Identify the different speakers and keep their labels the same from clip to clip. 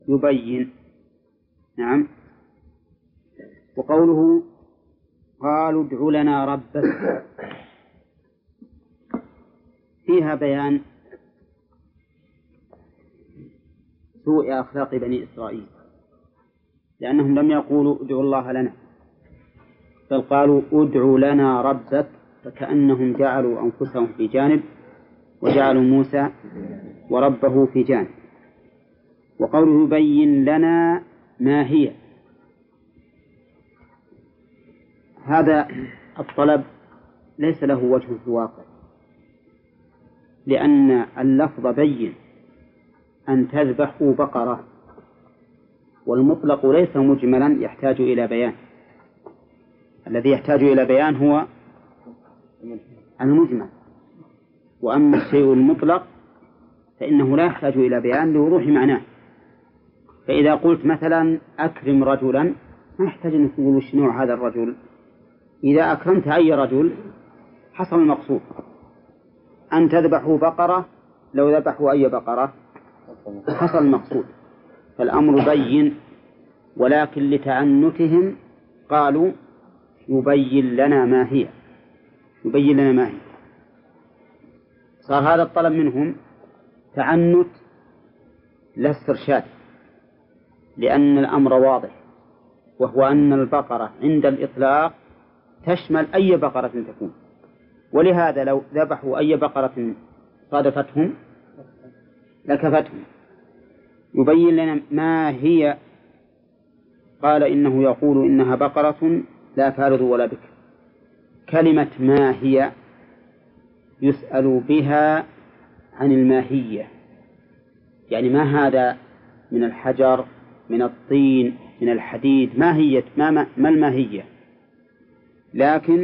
Speaker 1: يبين. نعم. وقوله قالوا ادع لنا ربك فيها بيان سوء أخلاق بني إسرائيل، لأنهم لم يقولوا ادعوا الله لنا، بل قالوا ادع لنا ربك، فكأنهم جعلوا أنفسهم في جانب وجعلوا موسى وربه في جانب. وقوله يبين لنا ما هي، هذا الطلب ليس له وجه في الواقع، لأن اللفظ بين أن تذبحوا بقرة، والمطلق ليس مجملا يحتاج إلى بيان. الذي يحتاج إلى بيان هو المجمل، وأما الشيء المطلق فإنه لا يحتاج إلى بيان لوضوح معناه. فإذا قلت مثلا أكرم رجلا ما يحتاج أن تقول شنو هذا الرجل، إذا أكرمت أي رجل حصل المقصود. أن تذبحوا بقرة، لو ذبحوا أي بقرة حصل المقصود. فالأمر بين، ولكن لتعنتهم قالوا يبين لنا ما هي، يبين لنا ما هي. صار هذا الطلب منهم تعنت لا استرشاد، لأن الأمر واضح، وهو أن البقرة عند الإطلاق تشمل أي بقرة تكون، ولهذا لو ذبحوا أي بقرة صادفتهم لكفتهم. يبين لنا ما هي، قال إنه يقول إنها بقرة لا فارض ولا بكر. كلمة ما هي يسأل بها عن الماهية، يعني ما هذا من الحجر من الطين من الحديد، ماهية ما الماهية. لكن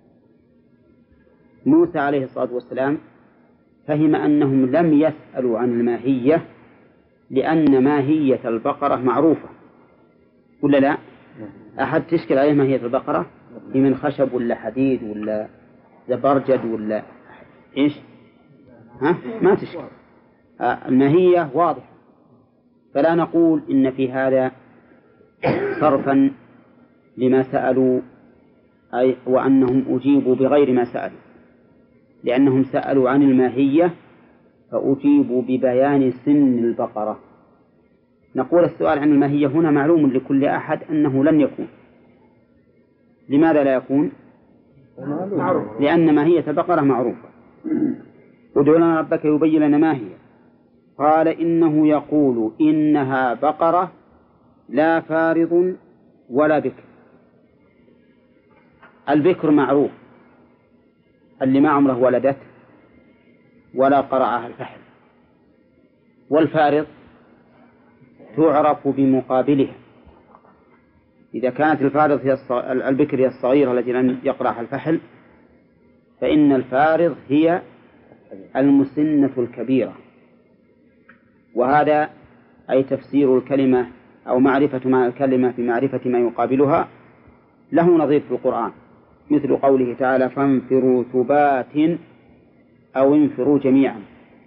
Speaker 1: موسى عليه الصلاة والسلام فهم أنهم لم يسألوا عن الماهية، لأن ماهية البقرة معروفة ولا لا؟ أحد تشكل عليه ماهية البقرة؟ من خشب ولا حديد ولا زبرجد ولا إيش؟ ما تشكل. الماهية واضحة، فلا نقول إن في هذا صرفا لما سألوا، أي وأنهم أجيبوا بغير ما سألوا، لأنهم سألوا عن الماهية فأجيبوا ببيان سن البقرة. نقول السؤال عن الماهية هنا معلوم لكل أحد أنه لن يكون. لماذا لا يكون؟ لأن ماهية البقرة معروفة. ادع لنا ربك يبين لنا ما هي. قال إنه يقول إنها بقرة لا فارض ولا بكر. البكر معروف، اللي ما عمره ولدت ولا قرعها الفحل، والفارض تعرف بمقابلها. إذا كانت الفارض هي البكر هي الصغيرة التي لم يقرعها الفحل، فإن الفارض هي المسنة الكبيرة. وهذا أي تفسير الكلمة أو معرفة مع الكلمة في معرفة ما يقابلها له نظير في القرآن، مثل قوله تعالى فانفروا ثبات أو انفروا جميعا.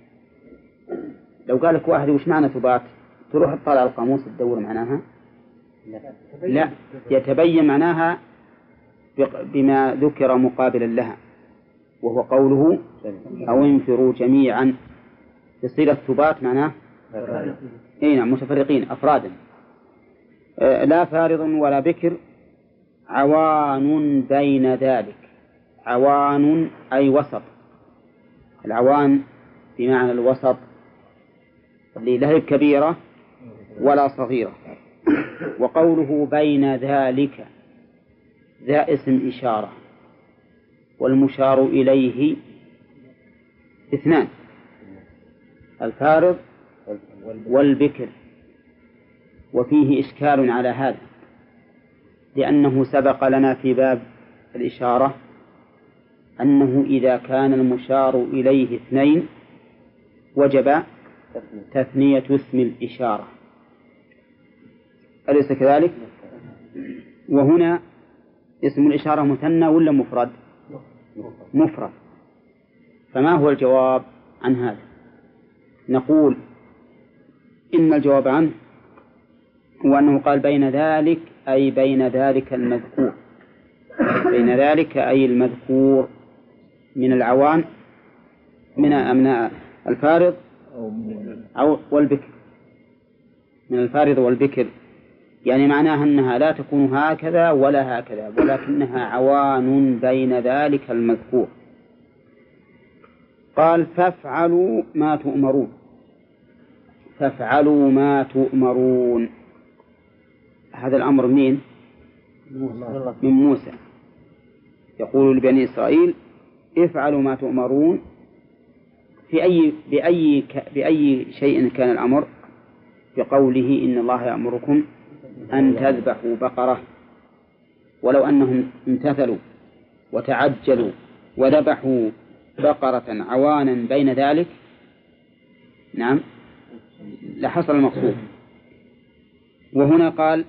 Speaker 1: لو قال لك واحد وش معنى ثبات، تروح تطلع القاموس تدور معناها؟ لا، يتبين معناها بما ذكر مقابلا لها، وهو قوله أو انفروا جميعا. يصير الثبات معناه متفرقين أفرادا. لا فارض ولا بكر عوان بين ذلك. عوان أي وسط، العوان بمعنى الوسط اللي لا هي كبيرة ولا صغيرة. وقوله بين ذلك ذا اسم إشارة، والمشار إليه اثنان، الفارض والبكر. وفيه إشكال على هذا، لأنه سبق لنا في باب الإشارة أنه إذا كان المشار إليه اثنين وجب تثنية اسم الإشارة، أليس كذلك؟ وهنا اسم الإشارة مثنى ولا مفرد؟ مفرد. فما هو الجواب عن هذا؟ نقول إن الجواب عنه وأنه قال بين ذلك أي بين ذلك المذكور، بين ذلك أي المذكور من العوان من الفارض أو والبكر، من الفارض والبكر، يعني معناها أنها لا تكون هكذا ولا هكذا، ولكنها عوان بين ذلك المذكور. قال فافعلوا ما تؤمرون، فافعلوا ما تؤمرون، هذا الأمر منين؟ من موسى، يقول لبني إسرائيل افعلوا ما تؤمرون. بأي شيء كان الأمر؟ بقوله إن الله يأمركم أن تذبحوا بقرة، ولو أنهم امتثلوا وتعجلوا وذبحوا بقرة عوانا بين ذلك نعم لحصل المقصود. وهنا قال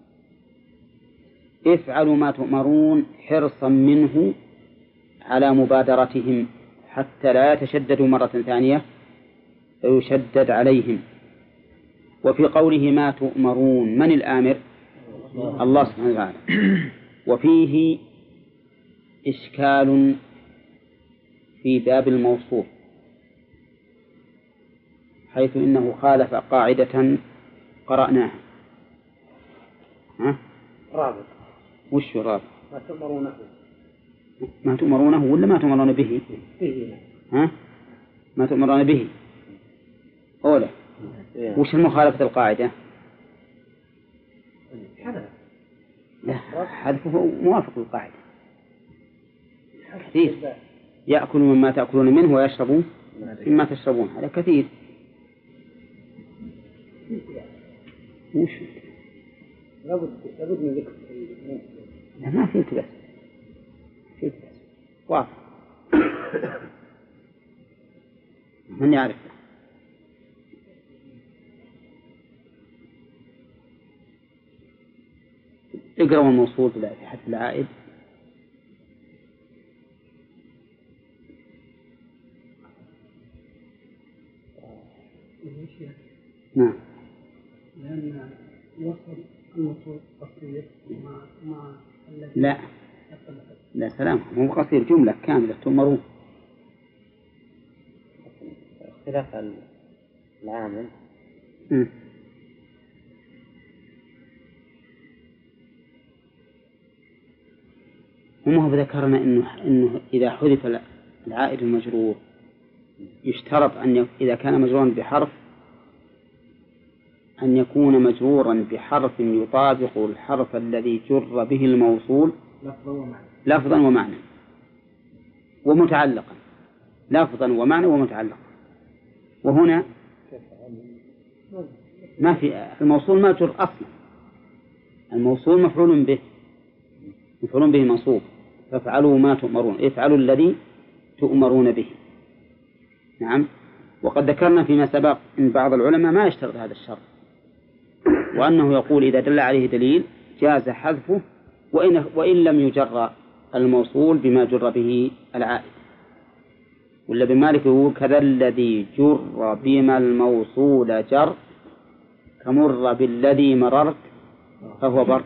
Speaker 1: افعلوا ما تؤمرون حرصا منه على مبادرتهم حتى لا يتشددوا مرة ثانية فيشدد عليهم. وفي قوله ما تؤمرون من الآمر؟ الله سبحانه وتعالى. وفيه إشكال في باب الموصول، حيث إنه خالف قاعدة قرأناها.
Speaker 2: رابط.
Speaker 1: وش رابط؟
Speaker 2: ما تؤمرونه.
Speaker 1: ما تؤمرونه ولا ما تؤمرون به؟ ها؟ ما تؤمرون به أولا. وش المخالفة القاعدة؟ لا، حذفه موافق للقاعدة كثير. يأكل مما تأكلون منه ويشربوا مما تشربون، هذا كثير. وش؟
Speaker 2: لابد من ذكر.
Speaker 1: لا، ما في التباس، في التباس واضح. من يعرف؟ اقرأوا الموصول في حذف العائد. نعم.
Speaker 2: لأن وصل الموصول قصير مع
Speaker 1: لا سلام، مو قصير، جملة كاملة تؤمرون.
Speaker 2: اختلاف العامل.
Speaker 1: وما هو ذكرنا إنه إذا حذف العائد المجرور يشترط إذا كان مجرورا بحرف أن يكون مجرورا بحرف يطابق الحرف الذي جر به الموصول لفظا ومعنى ومتعلقا، لفظا ومعنى ومتعلقا. وهنا ما في الموصول ما جر أصلا، الموصول مفعول به منصوب. فافعلوا ما تؤمرون، افعلوا الذي تؤمرون به. نعم. وقد ذكرنا فيما سبق إن بعض العلماء ما يشترط هذا الشرط، وأنه يقول إذا دل عليه دليل جاز حذفه وإن لم يجر الموصول بما جر به العائد. ولا بمالك يقول كذا الذي جر بما الموصول جر كمر بالذي مررت فهو بر.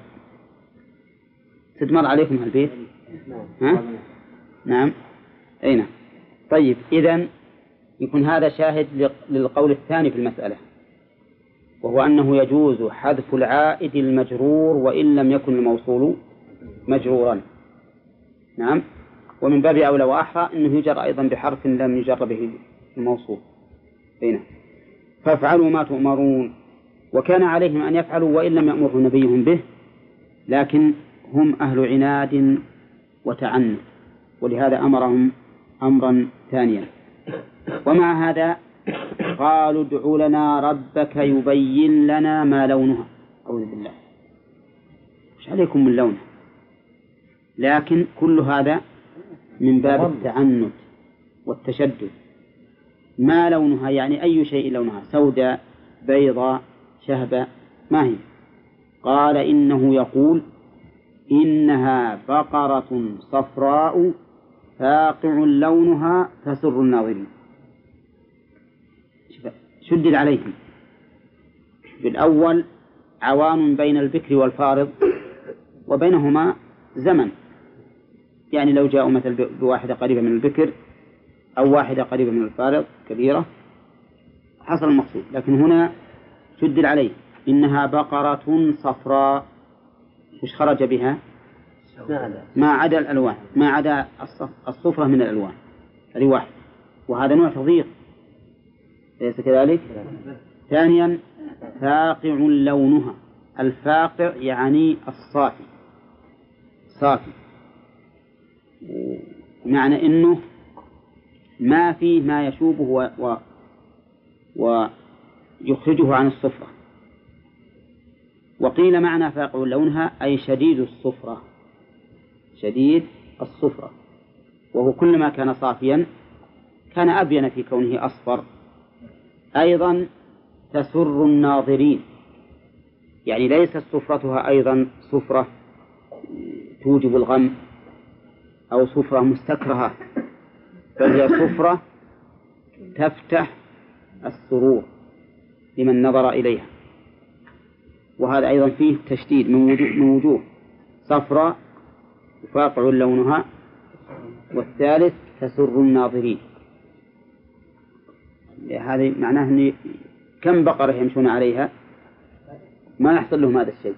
Speaker 1: تدمر عليكم هالبيت؟ ها؟ نعم. أين؟ طيب، إذن يكون هذا شاهد للقول الثاني في المسألة، وهو أنه يجوز حذف العائد المجرور وإن لم يكن الموصول مجرورا. نعم. ومن باب أولى وأحرى أنه يجر أيضا بحرف لم يجر به الموصول. هنا فافعلوا ما تؤمرون. وكان عليهم أن يفعلوا وإن لم يأمره نبيهم به، لكن هم أهل عناد وتعنت، ولهذا أمرهم أمرا ثانيا. ومع هذا قالوا ادع لنا ربك يبين لنا ما لونها. أعوذ بالله، مش عليكم من لونها، لكن كل هذا من باب التعنت والتشدد. ما لونها يعني أي شيء لونها، سوداء بيضاء شهبة، ما هي؟ قال إنه يقول إنها بقرة صفراء فاقع لونها تسر الناظرين. شدد عليهم بالأول عوان بين البكر والفارض وبينهما زمن، يعني لو جاءوا مثل بواحدة قريبة من البكر أو واحدة قريبة من الفارض كبيرة حصل المقصود. لكن هنا شدد عليه إنها بقرة صفراء، وش خرج بها؟ ما عدا الألوان، ما عدا الصفرة من الألوان، هذه واحد، وهذا نوع تضييق ليس كذلك. ثانيا فاقع لونها، الفاقع يعني الصافي، صافي، معنى إنه ما فيه ما يشوبه ويخرجه عن الصفرة. وقيل معنى فاقع لونها أي شديد الصفرة، شديد الصفرة، وهو كلما كان صافيا كان أبين في كونه أصفر. أيضا تسر الناظرين، يعني ليست صفرتها أيضا صفرة توجب الغم أو صفرة مستكرهة، بل هي صفرة تفتح السرور لمن نظر إليها. وهذا أيضا فيه تشديد من وجوه، صفرة فاقع لونها، والثالث تسر الناظرين. هذا معناه أن كم بقرة يمشون عليها ما يحصل لهم هذا الشيء.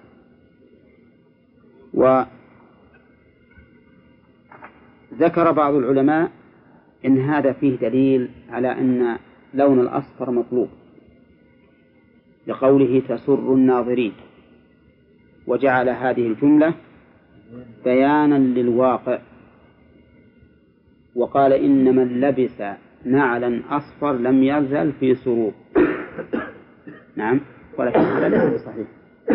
Speaker 1: وذكر بعض العلماء إن هذا فيه دليل على أن لون الأصفر مطلوب لقوله تسر الناظرين، وجعل هذه الجملة بيانا للواقع، وقال إن من لبس نعلا أصفر لم يزل في سرور. نعم، ولكن هذا ليس بصحيح.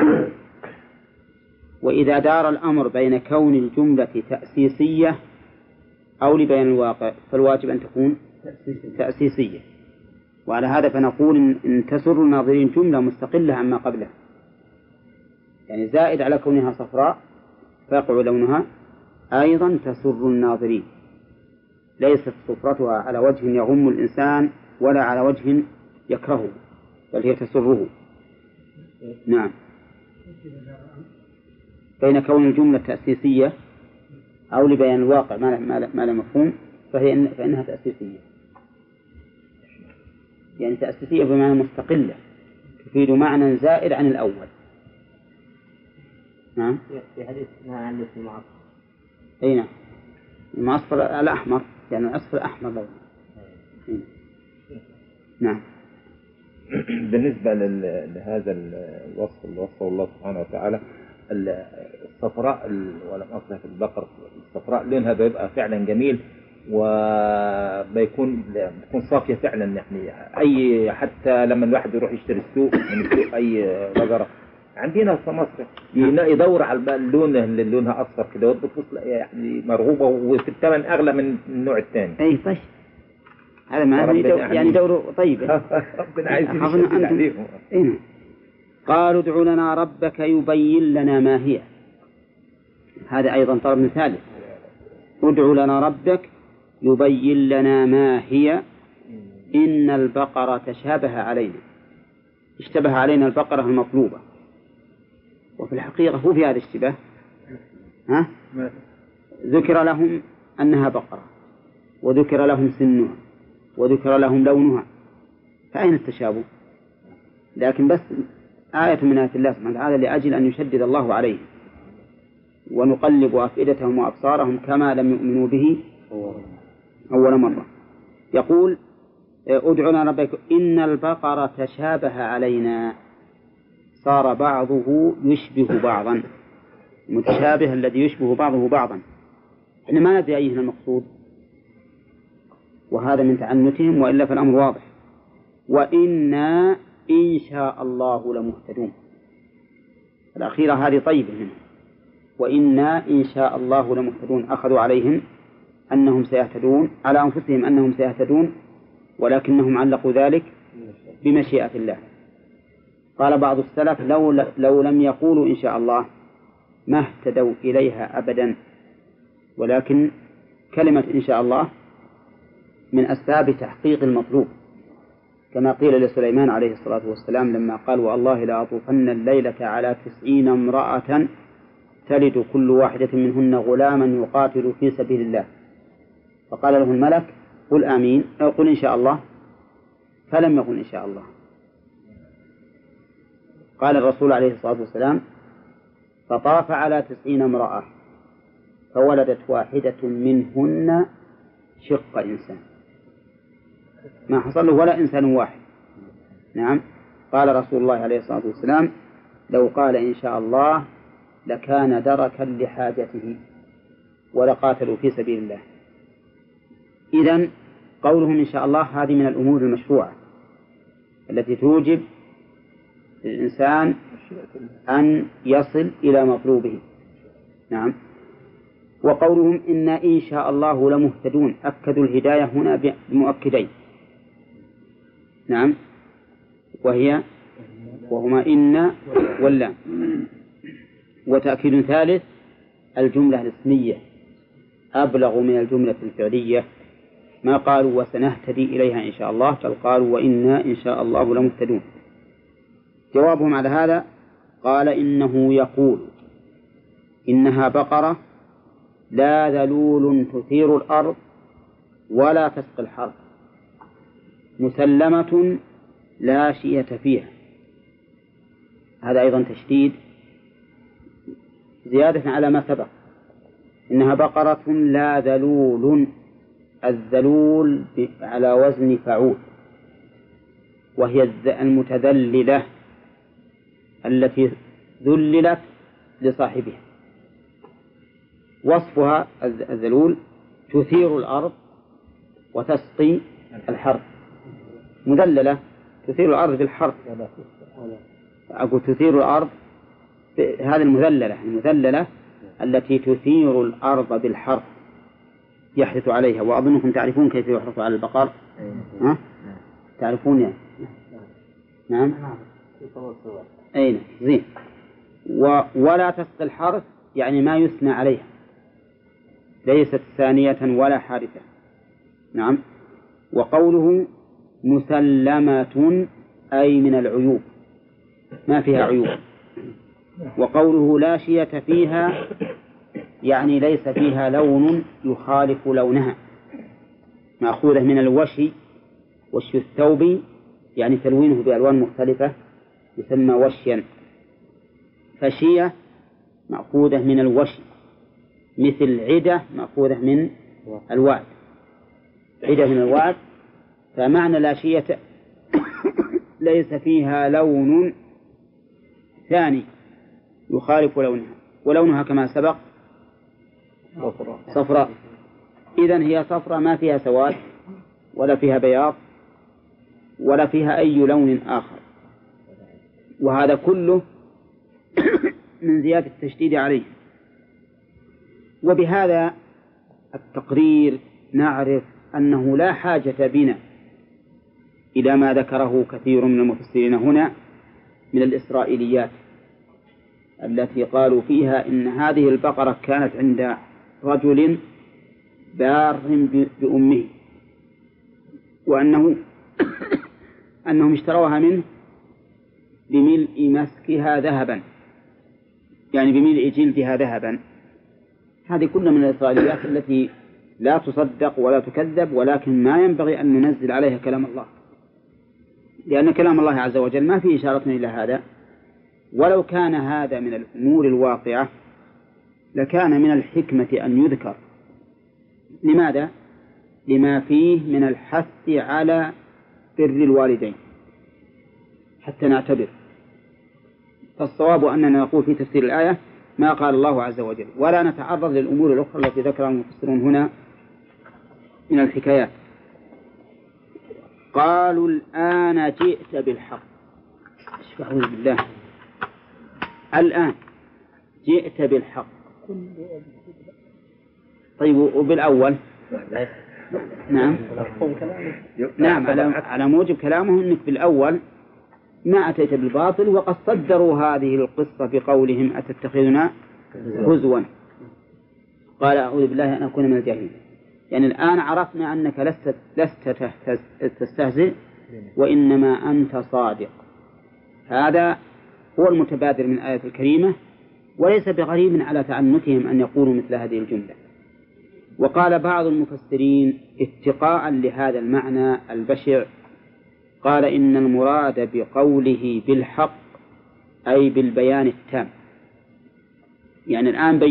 Speaker 1: وإذا دار الأمر بين كون الجملة تأسيسية أو لبيان الواقع فالواجب أن تكون تأسيسية، وعلى هذا فنقول إن تسر الناظرين جملة مستقلة عما قبلها، يعني زائد على كونها صفراء فاقع لونها أيضا تسر الناظرين، ليست صفرتها على وجه يغم الإنسان ولا على وجه يكرهه، بل هي تسره. نعم، بين كون الجملة تأسيسية أو لبيان الواقع ما لا مفهوم فإنها تأسيسية، يعني تأسيسية بمعنى مستقلة تفيد معنى زائد عن الأول. نعم،
Speaker 2: في حديث ما عن الاسم معصفر.
Speaker 1: أي نعم، المعصفر الأحمر، يعني الأصفر أحمر لونه. نعم.
Speaker 3: بالنسبة لهذا الوصف اللي وصفه الله سبحانه وتعالى، الصفراء ولم أصلها في البقر، الصفراء لونها بيبقى فعلا جميل وبيكون صافية فعلا، يعني أي حتى لما الواحد يروح يشتري السوق من السوق أي بقرة عندنا في مصر يدور على اللون اللي لونها أصفر كده وتبص يعني مرغوبة، وفي الثمن أغلى من النوع الثاني.
Speaker 1: أي طيب، هذا ما يعني دور طيب.
Speaker 3: ربنا عايز يشهد عليهم.
Speaker 1: قالوا ادع لنا ربك يبين لنا ما هي، هذا أيضا طلب ثالث. ادع لنا ربك يبين لنا ما هي إن البقرة تشابه علينا، اشتبه علينا البقرة المطلوبة، وفي الحقيقة هو في هذا الاشتباه ذكر لهم أنها بقرة، وذكر لهم سنها، وذكر لهم لونها، فأين التشابه؟ لكن بس آية من آيات الله سبحانه وتعالى لأجل أن يشدد الله عليه، ونقلب أفئدتهم وأبصارهم كما لم يؤمنوا به أول مرة. يقول ادع لنا ربك إن البقرة تشابه علينا، صار بعضه يشبه بعضا، متشابه الذي يشبه بعضه بعضا، إحنا ما ندري أيه المقصود، وهذا من تعنتهم، وإلا فالأمر واضح. وإنا إن شاء الله لمهتدون، الأخيرة هذه طيبة منهم، وإنا إن شاء الله لمهتدون، أخذوا عليهم أنهم سيهتدون، على أنفسهم أنهم سيهتدون، ولكنهم علقوا ذلك بمشيئة الله. قال بعض السلف لو لم يقولوا إن شاء الله ما اهتدوا إليها أبدا، ولكن كلمة إن شاء الله من أسباب تحقيق المطلوب، كما قيل لسليمان عليه الصلاة والسلام لما قال والله لأطوفن الليلة على 90 امرأة تلد كل واحدة منهن غلاما يقاتل في سبيل الله، فقال له الملك قل آمين أو قل إن شاء الله، فلم يقل إن شاء الله. قال الرسول عليه الصلاة والسلام فطاف على 90 امرأة فولدت واحدة منهن شق إنسان، ما حصل له ولا إنسان واحد. نعم. قال رسول الله عليه الصلاة والسلام لو قال إن شاء الله لكان دركا لحاجته ولقاتلوا في سبيل الله. إذن قولهم إن شاء الله هذه من الأمور المشروعة التي توجب للإنسان أن يصل إلى مطلوبه. نعم. وقولهم إنا إن شاء الله لمهتدون، أكدوا الهداية هنا بمؤكدين. نعم. وهما إن واللام. وتأكيد ثالث الجملة الاسمية أبلغ من الجملة الفعلية، ما قالوا وسنهتدي إليها إن شاء الله، بل قالوا وإنا إن شاء الله لمهتدون. جوابهم على هذا قال إنه يقول إنها بقرة لا ذلول تثير الأرض ولا تسقي الحرث مسلمة لا شية فيها. هذا أيضا تشديد زيادة على ما سبق. إنها بقرة لا ذلول، الذلول على وزن فعول، وهي المتذللة التي ذللت لصاحبها. وصفها الذلول تثير الأرض وتسقي الحرث، مذللة تثير الأرض بالحرث. أقول تثير الأرض، هذه المذللة التي تثير الأرض بالحرث يحرث عليها. وأظنكم تعرفون كيف يحرث على البقر. ها؟ تعرفون يعني؟ نعم. أين زين. ولا تسقي الحرث يعني ما يثنى عليها، ليست ثانية ولا حارثة. نعم. وقوله مسلمة أي من العيوب، ما فيها عيوب. وقوله لا شية فيها يعني ليس فيها لون يخالف لونها، مأخوذة من الوشي، وشي الثوب يعني تلوينه بألوان مختلفة يسمى وشيا. فشية مأخوذة من الوشي، مثل عدة مأخوذة من الوعد، عدة من الوعد. فمعنى لا شية ليس فيها لون ثاني يخالف لونها، ولونها كما سبق صفراء. إذن هي صفراء ما فيها سواد ولا فيها بياض ولا فيها أي لون آخر. وهذا كله من زيادة التشديد عليه. وبهذا التقرير نعرف أنه لا حاجة بنا إلى ما ذكره كثير من المفسرين هنا من الإسرائيليات التي قالوا فيها إن هذه البقرة كانت عند رجل بار بأمه، وأنهم اشتروها منه بملء مسكها ذهبا، يعني بملء جلدها ذهبا. هذه كلها من الإسرائيليات التي لا تصدق ولا تكذب، ولكن ما ينبغي أن ننزل عليها كلام الله، لأن كلام الله عز وجل ما فيه إشارة إلى هذا. ولو كان هذا من الأمور الواقعة لكان من الحكمة أن يذكر. لماذا؟ لما فيه من الحث على بر الوالدين حتى نعتبر. فالصواب أننا نقول في تفسير الآية ما قال الله عز وجل، ولا نتعرض للأمور الأخرى التي ذكرها المفسرون هنا من الحكايات. قالوا الآن جئت بالحق. أعوذ بالله، الآن جئت بالحق. طيب وبالأول؟ نعم على موجب كلامهم أنك بالأول ما أتيت بالباطل، وقد صدروا هذه القصة بقولهم أتتخذنا هزوا. قال أعوذ بالله أن أكون من الجاهلين. يعني الآن عرفنا أنك لست تستهزئ وإنما أنت صادق. هذا هو المتبادر من الآية الكريمة، وليس بغريب على تعنتهم أن يقولوا مثل هذه الجملة. وقال بعض المفسرين اتقاء لهذا المعنى البشع، قال إن المراد بقوله بالحق أي بالبيان التام. يعني الآن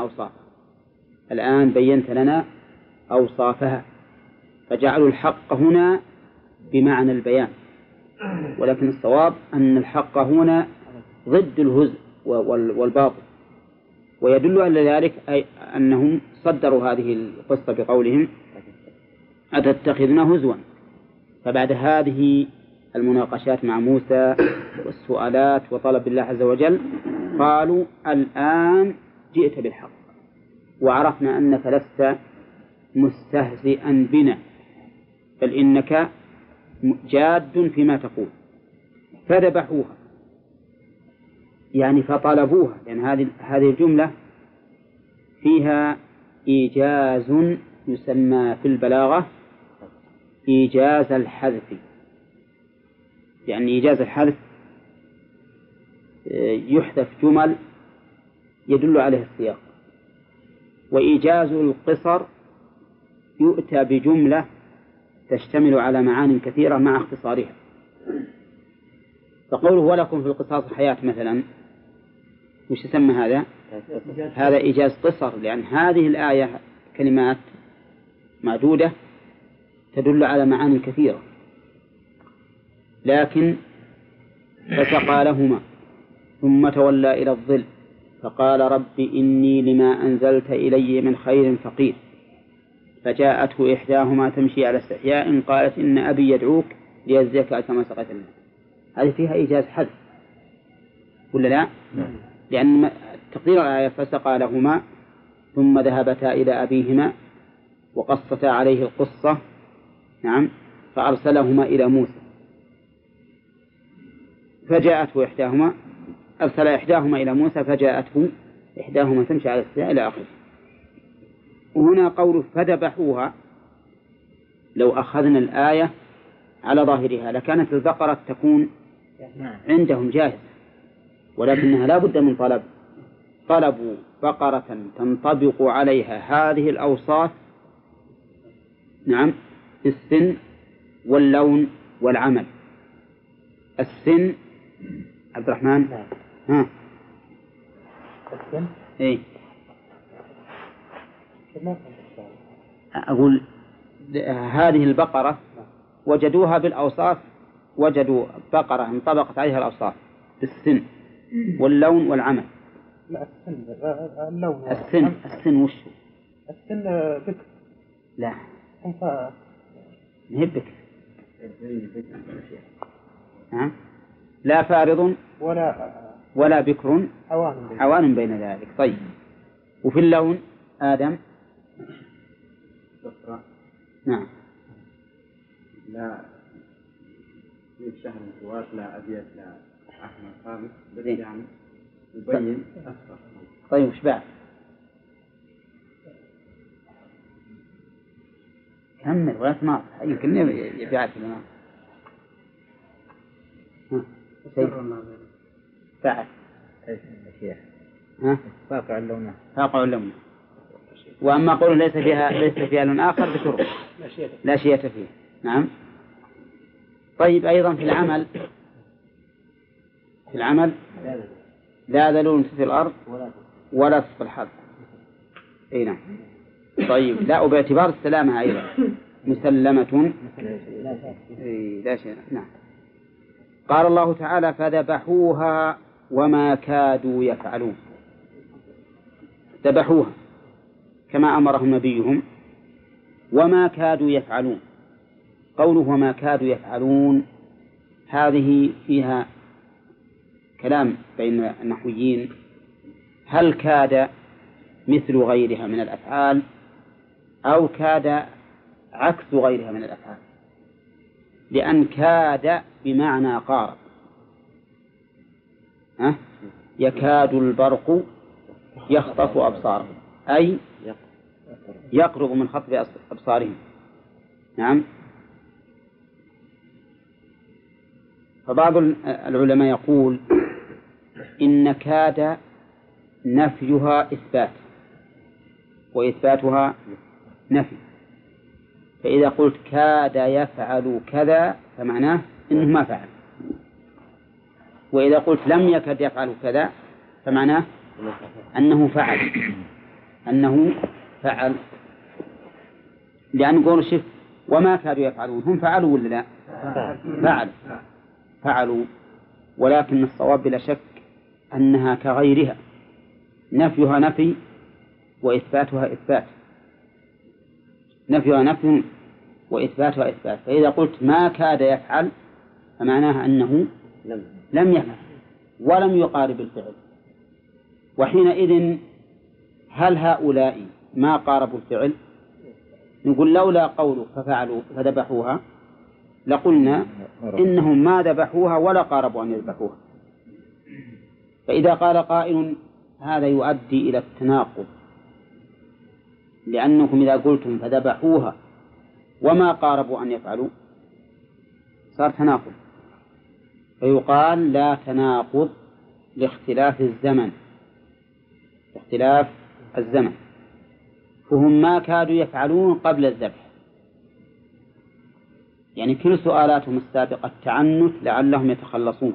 Speaker 1: بينت لنا أوصافها، فجعلوا الحق هنا بمعنى البيان، ولكن الصواب أن الحق هنا ضد الهزء والباطل. ويدل على ذلك أي أنهم صدروا هذه القصة بقولهم أتتخذنا هزوا. فبعد هذه المناقشات مع موسى والسؤالات وطلب الله عز وجل قالوا الآن جئت بالحق، وعرفنا أنك لست مستهزئا بنا، بل إنك جاد فيما تقول. فذبحوها يعني فطلبوها، يعني هذه الجملة فيها إيجاز يسمى في البلاغة إيجاز الحذف. يعني إيجاز الحذف يحذف جمل يدل عليه السياق، وإيجاز القصر يؤتى بجملة تشتمل على معان كثيرة مع اختصارها. فقوله ولكم في القصاص حياة مثلا، وش يسمى هذا؟ هذا إيجاز قصر، لأن هذه الآية كلمات معدودة تدل على معاني كثيرة. لكن فسقى لهما ثم تولى إلى الظل فقال رب إني لما أنزلت إلي من خير فقير. فجاءته إحداهما تمشي على استحياء قالت إن أبي يدعوك ليجزيك كما سقيت لنا. هذه فيها إيجاز حذف ولا لا؟ لأن تقدير الآية فسقى لهما ثم ذهبتا إلى أبيهما وقصتا عليه القصة، نعم، فأرسلهما إلى موسى فجاءته إحداهما، أرسل إحداهما إلى موسى فجاءته إحداهما تمشي على استحياء إلى آخره. وهنا قول فذبحوها، لو أخذنا الآية على ظاهرها لكانت البقرة تكون عندهم جاهزة، ولكنها لا بد من طلبوا بقرة تنطبق عليها هذه الأوصاف، نعم، السن واللون والعمل. السن عبد الرحمن، ها
Speaker 2: السن
Speaker 1: إيه أقول هذه البقرة وجدوها بالأوصاف، وجدوا بقرة انطبقت عليها الأوصاف بالسن واللون والعمل.
Speaker 2: لا السن اللون
Speaker 1: السن وش
Speaker 2: السن بكر.
Speaker 1: لا نهب بكر، لا فارض ولا بكر حوان بين ذلك. طيب وفي اللون آدم نعم
Speaker 4: لا شهر الزواج لا أبيض لا أحمر خالص، بس يعني يبين أصفر.
Speaker 1: طيب وش بعد؟ كمل ولا تناط، يمكن يبيعك لنا بعد
Speaker 3: فاقع اللون.
Speaker 1: وأما قول ليس فيها لون آخر بشرب لا شيء فيه. نعم. طيب أيضا في العمل لا ذلول في الأرض ولا في الحرب. أي نعم. طيب لا، وباعتبار السلامة أيضا مسلمة لا شيء. نعم. قال الله تعالى فذبحوها وما كادوا يفعلون. ذبحوها كما أمرهم نبيهم وما كادوا يفعلون. قوله وما كادوا يفعلون هذه فيها كلام بين النحويين، هل كاد مثل غيرها من الأفعال أو كاد عكس غيرها من الأفعال؟ لأن كاد بمعنى قارب، يكاد البرق يخطف أبصارهم، أي يقرب من خطف أبصارهم. نعم. فبعض العلماء يقول إن كاد نفيها إثبات وإثباتها نفي، فإذا قلت كاد يفعل كذا فمعناه إنه ما فعل، وإذا قلت لم يكد يفعل كذا فمعناه أنه فعل لأن نقول شف وما كادوا يفعلون، هم فعلوا ولا لا؟ فعلوا، ولكن الصواب بلا شك أنها كغيرها، نفيها نفي وإثباتها إثبات، نفيها نفي وإثباتها إثبات. فإذا قلت ما كاد يفعل فمعناها أنه لم يفعل ولم يقارب الفعل، وحينئذ هل هؤلاء ما قاربوا الفعل؟ نقول لولا قوله ففعلوا فذبحوها لقلنا إنهم ما ذبحوها ولا قاربوا أن يذبحوها. فإذا قال قائل هذا يؤدي إلى التناقض، لأنكم إذا قلتم فذبحوها وما قاربوا أن يفعلوا صار تناقض، فيقال لا تناقض لاختلاف الزمن، فهم ما كادوا يفعلون قبل الذبح، يعني كل سؤالاتهم السابقة التعنت لعلهم يتخلصون،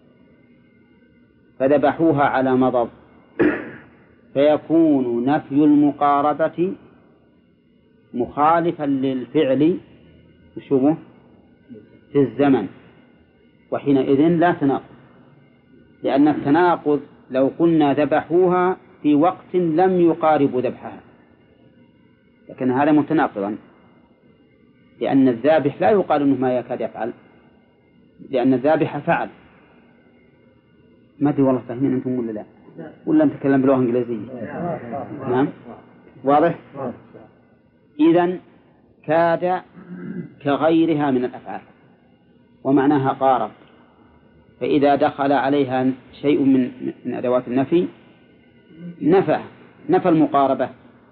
Speaker 1: فذبحوها على مضض، فيكون نفي المقاربة مخالفا للفعل شبه في الزمن، وحينئذ لا تناقض، لأن التناقض لو قلنا ذبحوها في وقت لم يقارب ذبحها، لكن هذا متناقضا، لأن الذابح لا يقال أنه ما يكاد يفعل، لأن الذابح فعل. ما أدري والله فاهمين أنتم ولا لا، ولا نتكلم بلغة إنجليزية؟ نعم واضح. إذن كاد كغيرها من الأفعال، ومعناها قارب، فإذا دخل عليها شيء من أدوات النفي نفى المقاربة،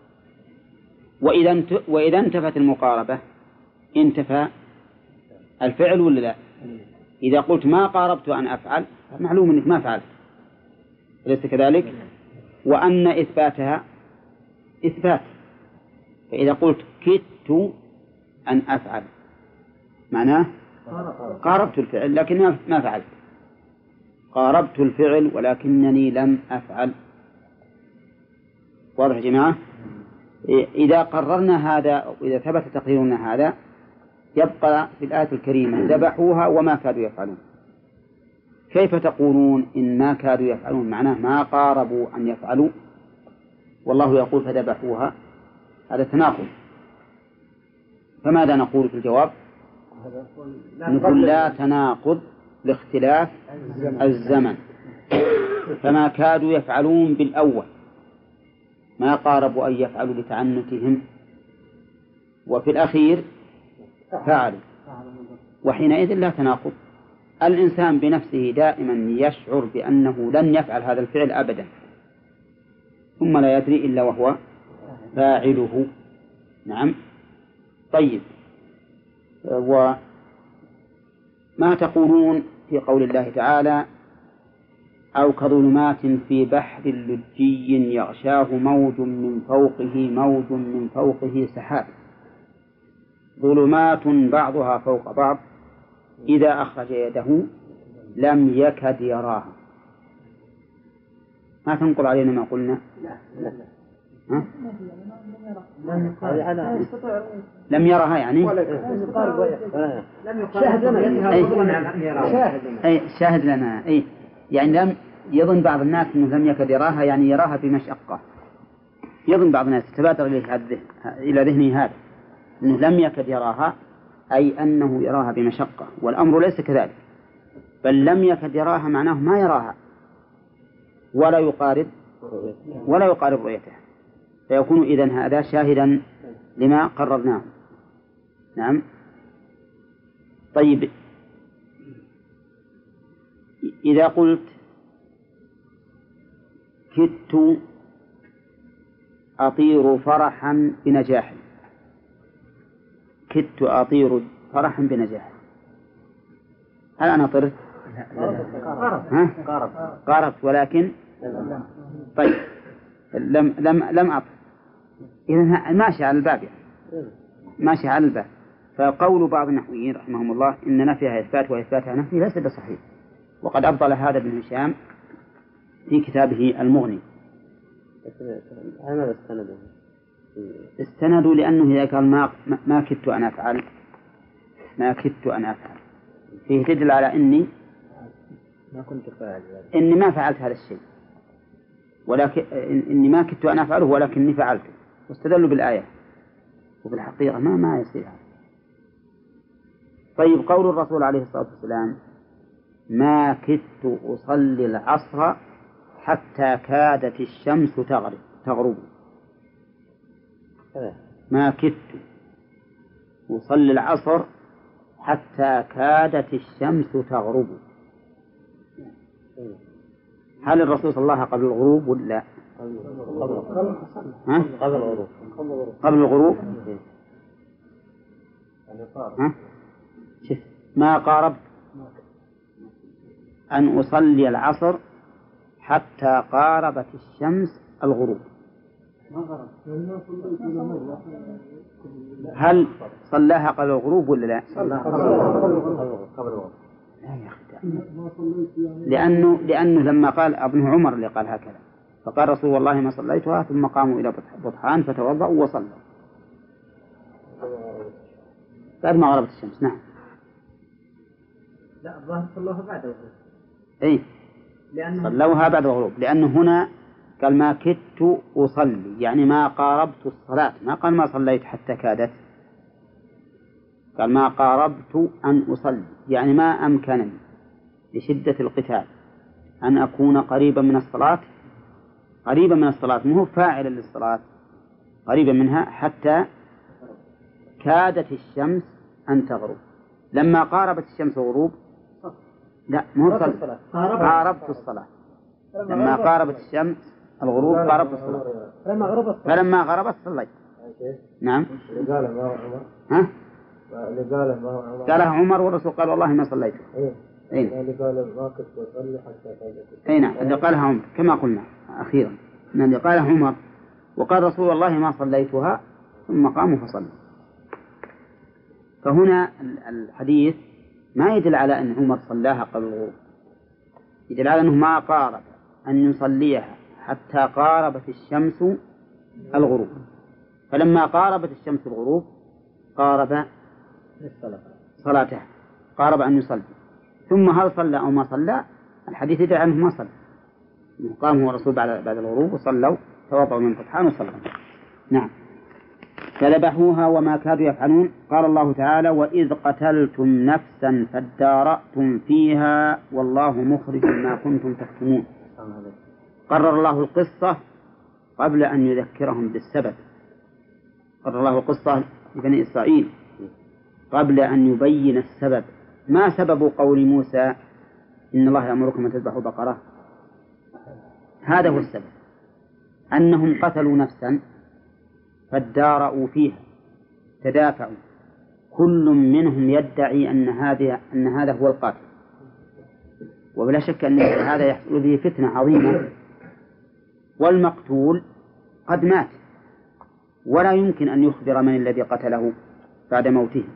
Speaker 1: وإذا انتفت المقاربة انتفى الفعل ولا لا؟ إذا قلت ما قاربت أن أفعل معلوم أنك ما فعلت، أليس كذلك؟ وأن إثباتها إثبات، فإذا قلت كدت أن أفعل معناه قاربت الفعل لكن ما فعلت، قاربت الفعل ولكنني لم أفعل. واضح يا جماعة؟ إذا قررنا هذا أو إذا ثبت تقريرنا هذا يبقى في الآية الكريمة ذبحوها وما كادوا يفعلون. كيف تقولون إن ما كادوا يفعلون معناه ما قاربوا أن يفعلوا، والله يقول فذبحوها؟ هذا تناقض. فماذا نقول في الجواب؟ نقول لا تناقض لاختلاف الزمن، فما كادوا يفعلون بالأول ما قاربوا أن يفعلوا لتعنتهم، وفي الأخير فعلوا، وحينئذ لا تناقض. الإنسان بنفسه دائما يشعر بأنه لن يفعل هذا الفعل أبدا، ثم لا يدري إلا وهو فاعله. نعم. طيب، وما تقولون في قول الله تعالى أو كظلمات في بحر لجي يغشاه موج من فوقه سحاب، ظلمات بعضها فوق بعض إذا أخرج يده لم يكد يراها. ما تنقل علينا ما قلنا؟ ها؟ لم يرها يعني شاهد لنا أي يعني لم يظن بعض الناس أنه لم يكد يراها، يعني يراها بمشقة. يظن بعض الناس تبادر إلى ذهنه هذا أنه لم يكد يراها، أي أنه يراها بمشقة، والأمر ليس كذلك، بل لم يكد يراها معناه ما يراها ولا يقارب رؤيتها، فيكون إذن هذا شاهدا لما قررناه. نعم. طيب، إذا قلت كدت أطير فرحا بنجاح، كدت أطير فرحا بنجاح، هل أنا طرت؟ قاربت ولكن طيب لم أطف. إذا ماشي على الباب يعني. ماشي على الباب. فقول بعض النحويين رحمهم الله إن نفيها إثبات وإثباتها نفي ليس بصحيح، وقد أبطل هذا ابن هشام في كتابه المغني.
Speaker 5: هذا
Speaker 1: استندوا لأنه إذا قال ما كدت أن أفعل، ما كدت أن أفعل، فيه تدل على إني
Speaker 5: ما كنت فاعل،
Speaker 1: إني ما فعلت هذا الشيء، ولكن إني ما كدت أن أفعله ولكني فعلته، واستدلوا بالآية، وفي الحقيقة ما يصير هذا. طيب قول الرسول عليه الصلاة والسلام ما كدت أصلي العصر حتى كادت الشمس تغرب. ما كدت أصلي العصر حتى كادت الشمس تغرب. هل الرسول صلى الله عليه وسلم قبل الغروب ولا قبل الغروب؟ شف ما قارب أن أصلي العصر حتى قاربت الشمس الغروب. هل صلاها قبل الغروب ولا لا؟ لأنه لما قال ابن عمر اللي قال هكذا، فقال رسول والله ما صليتها، ثم قاموا إلى بطحان فتوضأوا وصلوا بعد ما غربت الشمس. نعم.
Speaker 5: لا الظاهر صلوها بعد الغروب.
Speaker 1: أي صلوها بعد الغروب، لأنه هنا قال ما كدت أصلي، يعني ما قاربت الصلاة، ما قال ما صليت حتى كادت، قال ما قاربت أن أصلي، يعني ما أمكنني لشدة القتال أن أكون قريبا من الصلاة، قريبا من الصلاة، مو فاعلا للصلاة، قريبا منها حتى كادت الشمس أن تغرب. لما قاربت الشمس الغروب لا مو صلى، قاربت الصلاة. لما قاربت الشمس الغروب قاربت الصلاة، فلما غربت صليت. نعم. ها؟ قالها عمر والرسول قال والله ما صليت. أين؟ أين؟ اللي قالها عمر كما قلنا أخيرا، أن اللي قالها عمر وقال رسول الله ما صليتها، ثم قاموا فصلوا. فهنا الحديث ما يدل على أن عمر صلاها قبل الغروب، يدل على أنه ما قارب أن يصليها حتى قاربت الشمس الغروب، فلما قاربت الشمس الغروب قارب صلاته، قارب أن يصلي. ثم هل صلى أو ما صلى؟ الحديث يدل عنه ما صلى، قام هو الرسول بعد الغروب وصلوا، توضأوا من فتحان وصلوا. نعم. فذبحوها وما كادوا يفعلون. قال الله تعالى وإذ قتلتم نفسا فادارأتم فيها والله مخرج ما كنتم تكتمون. قرر الله القصة قبل أن يذكرهم بالسبب، قرر الله القصة لبني إسرائيل قبل أن يبين السبب. ما سبب قول موسى إن الله يأمركم أن تذبحوا بقرة؟ هذا هو السبب، أنهم قتلوا نفسا فادارأوا فيها، تدافعوا، كل منهم يدعي أن هذا هو القاتل، وبلا شك أن هذا يحصل به فتنة عظيمة، والمقتول قد مات ولا يمكن أن يخبر من الذي قتله بعد موته.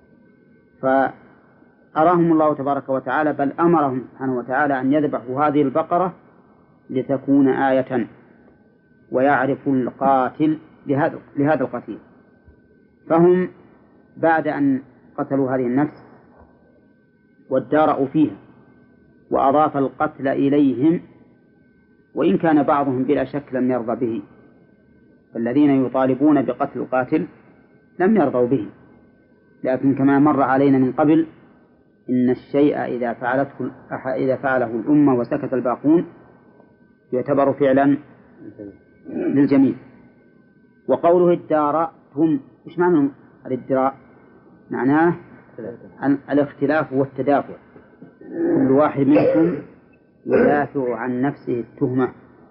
Speaker 1: فأراهم الله تبارك وتعالى، بل أمرهم سبحانه وتعالى أن يذبحوا هذه البقرة لتكون آية ويعرف القاتل لهذا القتيل. فهم بعد أن قتلوا هذه النفس وادارأوا فيها وأضاف القتل إليهم، وإن كان بعضهم بلا شك لم يرضى به، فالذين يطالبون بقتل القاتل لم يرضوا به، لكن كما مر علينا من قبل إن الشيء إذا فعله الأمة وسكت الباقون يعتبر فعلا للجميع. وقوله ادارأتم، إيش معنى الادراء؟ معناه الاختلاف والتدافع، كل واحد منكم يدافع عن نفسه التهمة.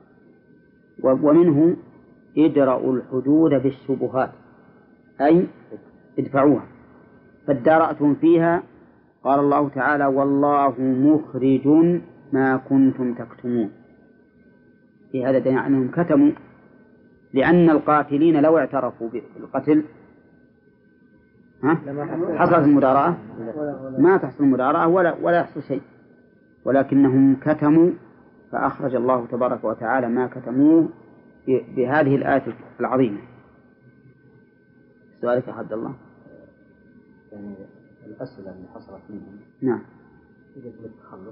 Speaker 1: ومنه ادرأوا الحدود بالشبهات، أي ادفعوها. فادارأتم فيها قال الله تعالى والله مخرج ما كنتم تكتمون. في هذا دليل أنهم كتموا، لأن القاتلين لو اعترفوا بالقتل حصلت المداراة؟ ما تحصل المداراة ولا يحصل شيء، ولكنهم كتموا فأخرج الله تبارك وتعالى ما كتموه بهذه الآية العظيمة. سؤالك يا عبد الله؟
Speaker 5: يعني الأسئلة اللي حصلت منهم
Speaker 1: نعم
Speaker 5: يجب التخلص.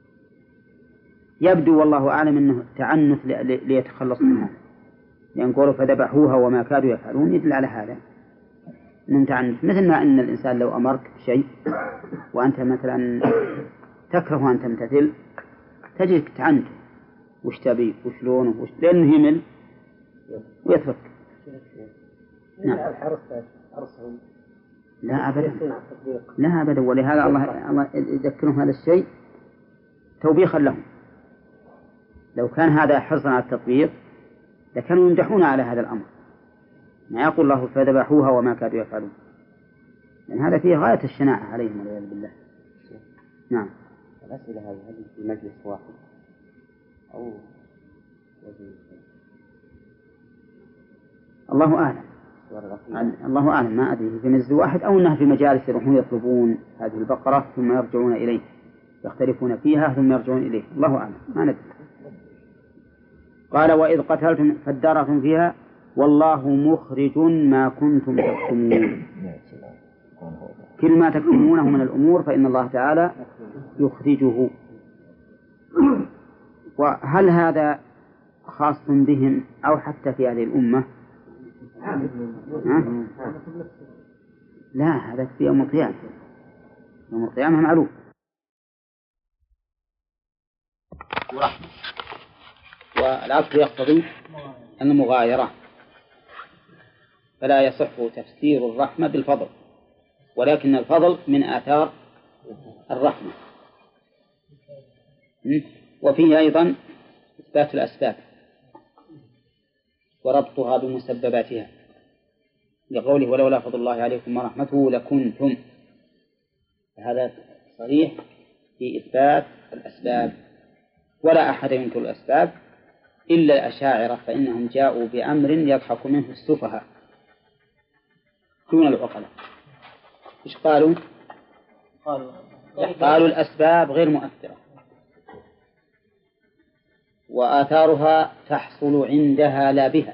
Speaker 1: يبدو والله أعلم أنه تعنت ليتخلص منها، لأن قولوا فذبحوها وما كادوا يفعلون يدل على هذا أنهم تعنت، مثل ما أن الإنسان لو أمرك بشيء وأنت مثلا تكره أن تمتثل تجدك تعنت وش تبي وشلونه لأنه يمل ويترك. نعم. لا أبدا، لا أبدا، ولهذا الله يذكرهم هذا الشيء توبيخا لهم. لو كان هذا حرصا على التطبيق لكانوا يمدحون على هذا الأمر، ما يقول الله فذبحوها وما كادوا يفعلون، لأن هذا فيه غاية الشناعة عليهم والعياذ بالله. نعم.
Speaker 4: الأسئلة هذه في مجلس واحد أو
Speaker 1: الله أعلم، الله أعلم، ما أدري في مجلس واحد أو أنها في مجالس يروحون يطلبون هذه البقرة ثم يرجعون إليه يختلفون فيها ثم يرجعون إليه، الله أعلم ما ندري. قال وإذ قتلتم فادارأتم فيها والله مخرج ما كنتم تكتمون. كل ما تكتمونه من الأمور فإن الله تعالى يخرجه. وهل هذا خاص بهم أو حتى في هذه الأمة؟ لا، هذا في يوم القيامة، يوم القيامة معروف. والعطف يقتضي المغايرة، فلا يصح تفسير الرحمة بالفضل، ولكن الفضل من آثار الرحمة. وفيه أيضا إثبات الأسباب وربطها بمسبباتها، لقوله ولولا فضل الله عليكم ورحمته لكنتم، هذا صريح في إثبات الأسباب. ولا أحد ينكر الأسباب إلا الأشاعرة، فإنهم جاءوا بأمر يضحك منه السفهاء دون العقلاء. إيش قالوا؟ قالوا الأسباب غير مؤثرة وآثارها تحصل عندها لا بها.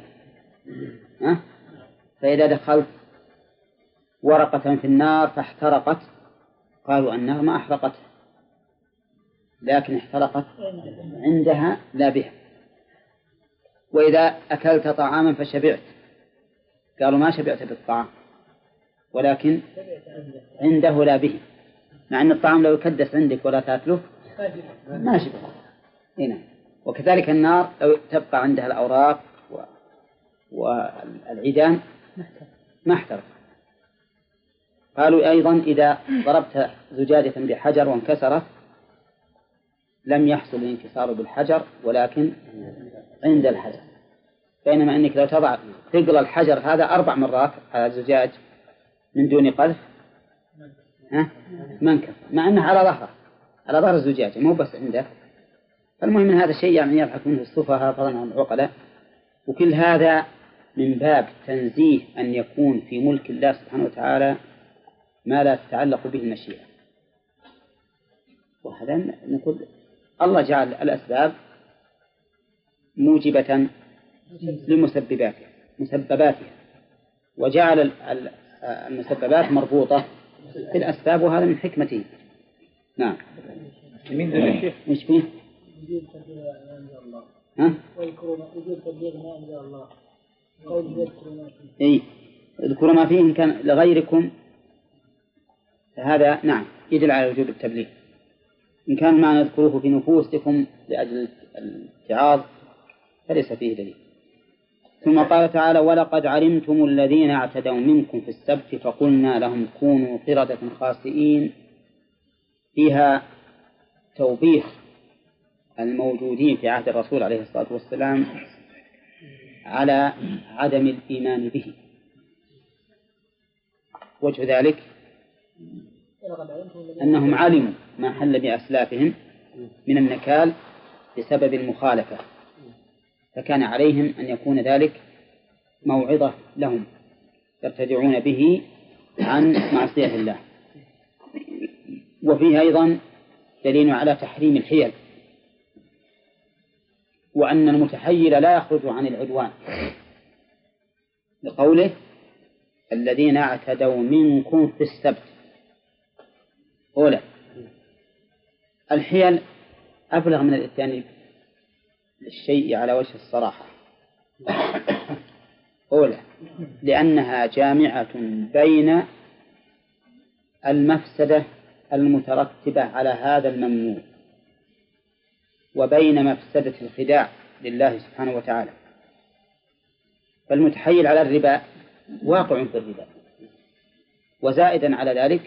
Speaker 1: فإذا دخلت ورقة في النار فاحترقت قالوا النار ما أحرقت، لكن احترقت عندها لا بها. وإذا أكلت طعاما فشبعت قالوا ما شبعت بالطعام ولكن عنده لا به، مع أن الطعام لو يكدس عندك ولا تأكله ما شبعت هنا. وكذلك النار لو تبقى عندها الأوراق والعيدان ما احترق. قالوا أيضا إذا ضربت زجاجة بحجر وانكسرت لم يحصل الانكسار بالحجر ولكن عند الحجر، بينما أنك لو تضع ثقل الحجر هذا 4 مرات على الزجاج من دون قذف ما انكسر، مع أنه على ظهر الزجاجة مو بس عنده. فالمهم من هذا الشيء يعني يضحك منه السفهاء فضلا عن العقلاء. وكل هذا من باب تنزيه أن يكون في ملك الله سبحانه وتعالى ما لا تتعلق به المشيئة. وهذا نقول الله جعل الأسباب موجبة مسبباتها وجعل المسببات مربوطة في الأسباب، وهذا من حكمته. نعم. إيش فيه؟
Speaker 6: وجود تبليغ عند الله. وجود تبليغ ما عند الله.
Speaker 1: اذكروا ما فيه إن كان لغيركم، هذا نعم يدل على وجوب التبليغ. إن كان ما نذكره في نفوسكم لأجل الاتعاظ فليس فيه دليل. ثم قال تعالى ولقد علمتم الذين اعتدوا منكم في السبت فقلنا لهم كونوا قردة خاسئين. فيها توبيخ الموجودين في عهد الرسول عليه الصلاة والسلام على عدم الإيمان به. وجه ذلك أنهم علموا ما حل بأسلافهم من النكال بسبب المخالفة، فكان عليهم أن يكون ذلك موعظة لهم يرتدعون به عن معصية الله. وفيه أيضا دليل على تحريم الحيل، وأن المتحيل لا يخرج عن العدوان، لقوله الذين اعتدوا منكم في السبت. أولا الحيل أبلغ من الإتيان للشيء على وجه الصراحة. أولا لأنها جامعة بين المفسدة المترتبة على هذا الممنوع وبين مفسدة الخداع لله سبحانه وتعالى. فالمتحيل على الربا واقع في الربا، وزائدا على ذلك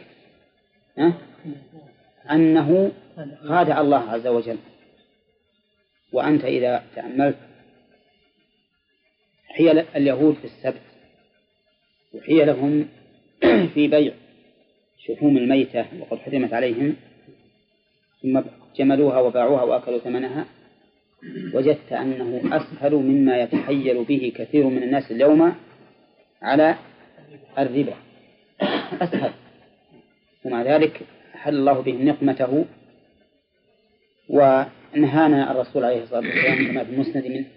Speaker 1: أنه خادع الله عز وجل. وأنت إذا تأملت حيل اليهود في السبت وحيلهم في بيع شحوم الميتة وقد حرمت عليهم ثم جملوها وباعوها وأكلوا ثمنها، وجدت أنه أسهل مما يتحيل به كثير من الناس اليوم على الربا، أسهل. ومع ذلك أحل الله بهم نقمته، ونهانا الرسول عليه الصلاة والسلام كما في المسند منه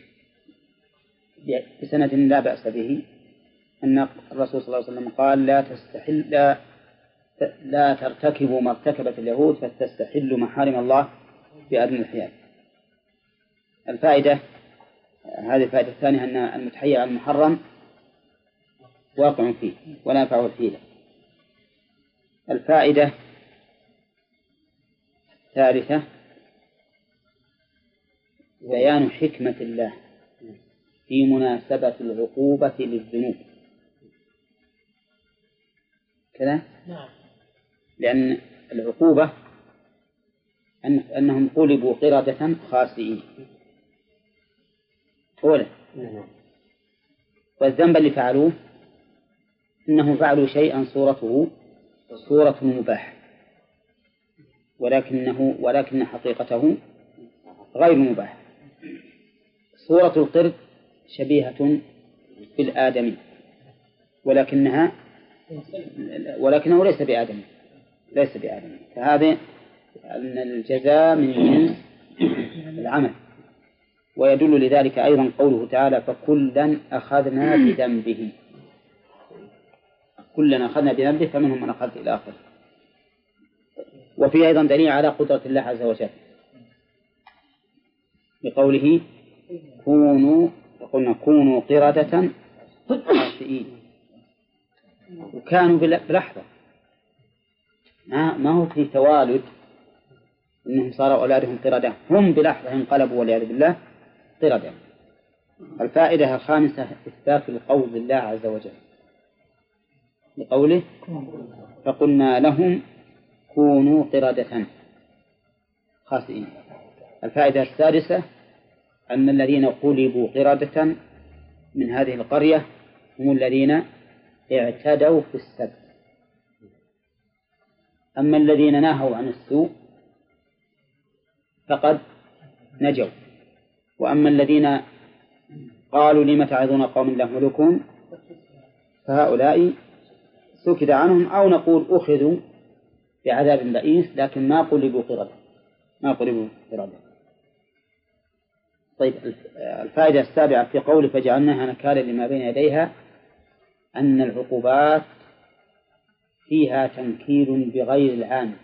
Speaker 1: بسند لا بأس به أن الرسول صلى الله عليه وسلم قال لا ترتكبوا ما ارتكبت اليهود فتستحلوا محارم الله بأدنى الحيال. الفائدة هذه الفائدة الثانية أن المتحيل على المحرم واقع فيه ولا ينفعه الحيلة. الفائدة الثالثة بيان حكمة الله في مناسبة العقوبة للذنوب كذا، لأن العقوبة أنهم قلبوا قردة خاسئين أولا، والذنب اللي فعلوه إنهم فعلوا شيئا صورته صورة مباح، ولكن حقيقته غير مباح. صورة القرد شبيهة بالآدمي ولكنه ليس بآدمي، فهذا أن الجزاء من جنس العمل. ويدل لذلك أيضا قوله تعالى فكلا أخذنا بذنبه، كلنا أخذنا بذنبه فمنهم من أخذ إلى آخره. وفي أيضا دليل على قدرة الله عز وجل بقوله كونوا قردة خاسئين، وكانوا بلحظة، ما هو في توالد إنهم صاروا أولادهم قردة، هم بلحظة انقلبوا والعياذ بالله قردة. الفائدة الخامسة إثبات القول لله عز وجل بقوله فقلنا لهم كونوا قردة خاسئين. الفائدة السادسة أن الذين قلبوا قردة من هذه القرية هم الذين اعتدوا في السبت، أما الذين ناهوا عن السوء فقد نجوا، وأما الذين قالوا لم تعظون قوم الله ملكهم فهؤلاء سكت عنهم، أو نقول أخذوا بعذاب بئيس لكن ما قلبوا قردة. طيب الفائدة السابعة في قول فجعلناها نكالا لما بين يديها أن العقوبات فيها تنكيل بغير العامل،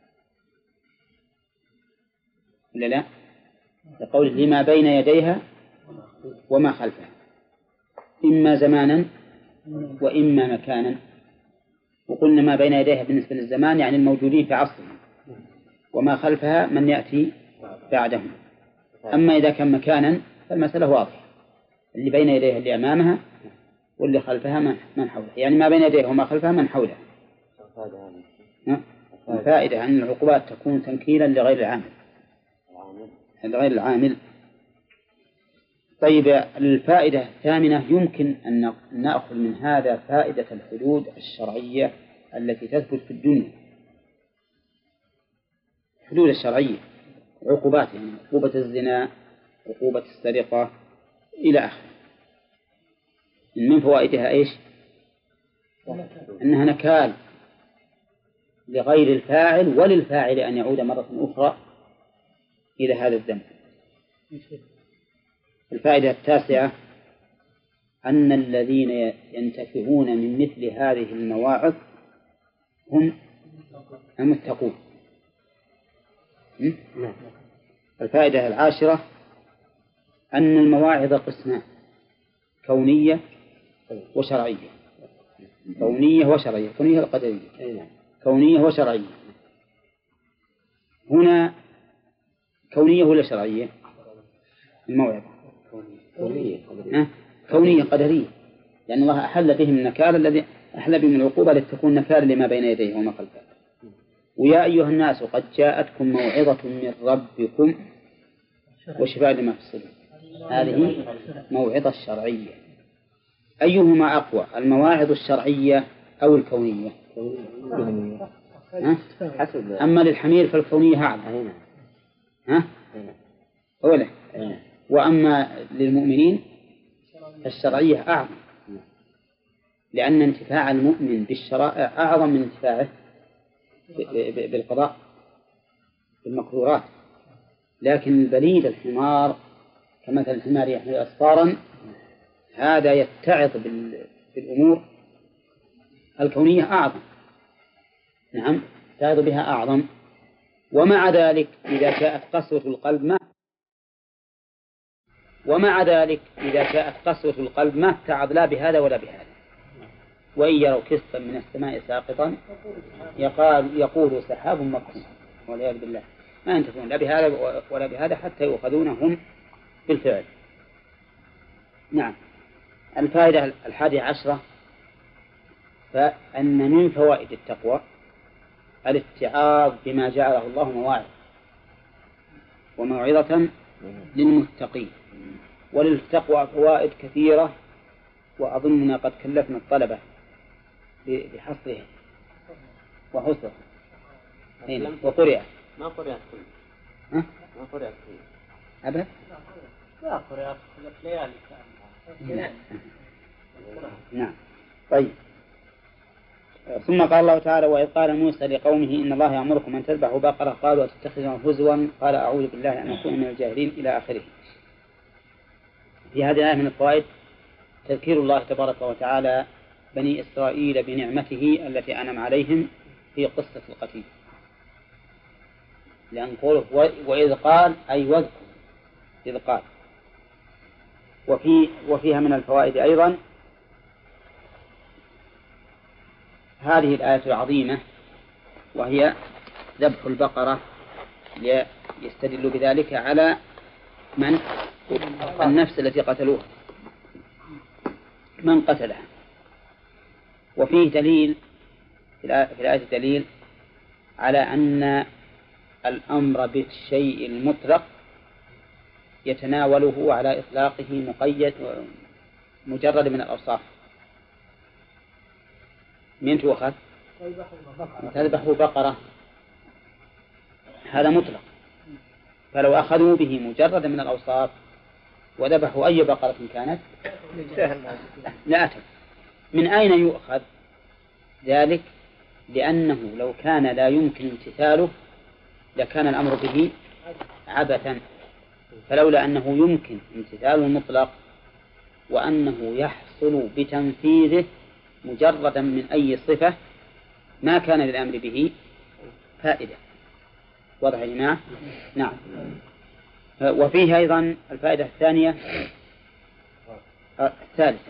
Speaker 1: ولا لا؟ لقول لما بين يديها وما خلفها، إما زمانا وإما مكانا. وقلنا ما بين يديها بالنسبة للزمان يعني الموجودين في عصرهم، وما خلفها من يأتي بعدهم. أما إذا كان مكانا فالمسألة واضحة، اللي بين يديها اللي أمامها واللي خلفها من حولها، يعني ما بين يديها وما خلفها من حولها. الفائدة أن العقوبات تكون تنكيلا لغير العامل. طيب الفائدة الثامنة يمكن أن نأخذ من هذا فائدة الحدود الشرعية التي تثبت في الدنيا الحدود الشرعية، عقوبات، يعني عقوبة الزنا، عقوبة السرقة إلى آخره. من فوائدها إيش؟ أنها نكال لغير الفاعل وللفاعل أن يعود مرة أخرى إلى هذا الذنب. الفائدة التاسعة أن الذين ينتفعون من مثل هذه المواعظ هم المتقون. الفائدة العاشرة أن المواعظ قسمان: كونية وشرعية. كونية وشرعية، كونية القدرية، كونية وشرعية. هنا كونية ولا شرعية؟ الموعظة كونية قدرية، لأن الله أحل بهم النكال الذي أحل بهم العقوبة لتكون نكال لما بين يديه وما خلفه. ويا أيها الناس قد جاءتكم موعظة من ربكم وشفاء لما في الصدور. هذه موعظة شرعية. أيهما أقوى، المواعظ الشرعية أو الكونية؟ أما للحمير فالكونية أعظم، أولا، وأما للمؤمنين الشرعية أعظم، لأن انتفاع المؤمن بالشرائع أعظم من انتفاعه بالقضاء بالمقدورات. لكن البليد الحمار كمثل الحمار يحمل أسفارا، هذا يتعظ بالأمور الكونية أعظم. نعم، يتعظ بها أعظم. ومع ذلك إذا جاءت قسوة القلب ما اتعظ لا بهذا ولا بهذا. وإن يروا كسفا من السماء ساقطا يقول سحاب مكتوم، والعياذ بالله، ما ينتفعون لا بهذا ولا بهذا حتى يؤخذونهم بالفعل. نعم. الفائدة 11 فأن من فوائد التقوى الاتعاظ بما جعله الله مواعظ وموعظة للمتقين. وللتقوى فوائد كثيرة، وأظننا قد كلفنا الطلبة بحصرها وحصرها. وقرئ
Speaker 4: ما قرأت كله. ما قرأت كله
Speaker 1: أبدا.
Speaker 6: لا قرأت ليالي.
Speaker 1: نعم. طيب. ثم قال الله تعالى: وإذ قال موسى لقومه إن الله يأمركم أن تذبحوا بقرة قالوا أتتخذون هزوا قال أعوذ بالله أن أكون من الجاهلين إلى آخره. في هذه الآية من الفوائد تذكير الله تبارك وتعالى بني إسرائيل بنعمته التي أنعم عليهم في قصة القتيل، لأن قوله وإذ قال أي واذكر إذ قال. وفيها من الفوائد أيضا هذه الآية العظيمة، وهي ذبح البقرة، ليستدل بذلك على من النفس التي قتلوها، من قتلها. وفيه دليل في الآية دليل على أن الأمر بالشيء المطلق يتناوله على إطلاقه مقيد مجرد من الأوصاف. من تؤخذ؟ تذبحوا بقرة، هذا مطلق، فلو أخذوا به مجرد من الأوصاف وذبحوا أي بقرة كانت لا أتم. من أين يؤخذ ذلك؟ لأنه لو كان لا يمكن امتثاله لكان الأمر به عبثا، فلولا أنه يمكن امتثال المطلق وأنه يحصل بتنفيذه مجردا من أي صفة ما كان للأمر به فائدة. واضح يا جماعة؟ نعم. وفيه أيضا الفائدة الثانية الثالثة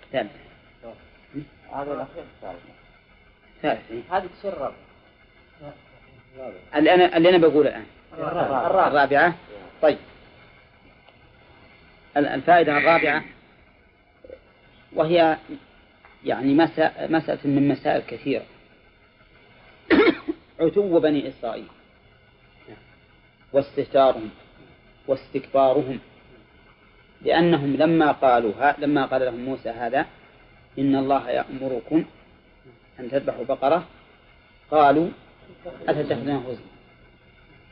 Speaker 4: هذا الأخير
Speaker 1: الثالثة
Speaker 4: هذه تصير الرابعة.
Speaker 1: اللي أنا بقول الآن الرابعة. طيب، الفائدة الرابعة وهي يعني مسألة من مسائل كثيرة: عتو بني إسرائيل واستهتارهم واستكبارهم، لأنهم لما قال لهم موسى هذا إن الله يأمركم أن تذبحوا بقرة قالوا أتتخذون هزوا.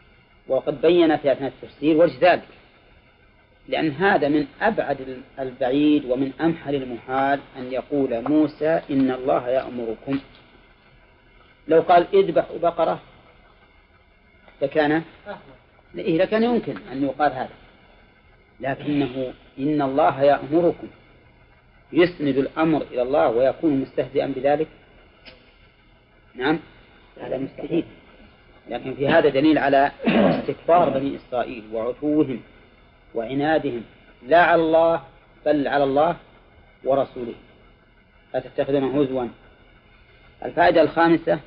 Speaker 1: وقد بين في أثناء التفسير وجه ذلك، لأن هذا من أبعد البعيد ومن أمحل المحال أن يقول موسى إن الله يأمركم. لو قال اذبحوا بقرة لكان يمكن أن يقال هذا، لكنه إن الله يأمركم يسند الأمر إلى الله ويكون مستهزئا بذلك، نعم هذا مستحيل. لكن في هذا دليل على استكبار بني إسرائيل وعتوهم وعنادهم لا على الله بل على الله ورسوله، أتتخذونه هزوا. الفائدة الخامسة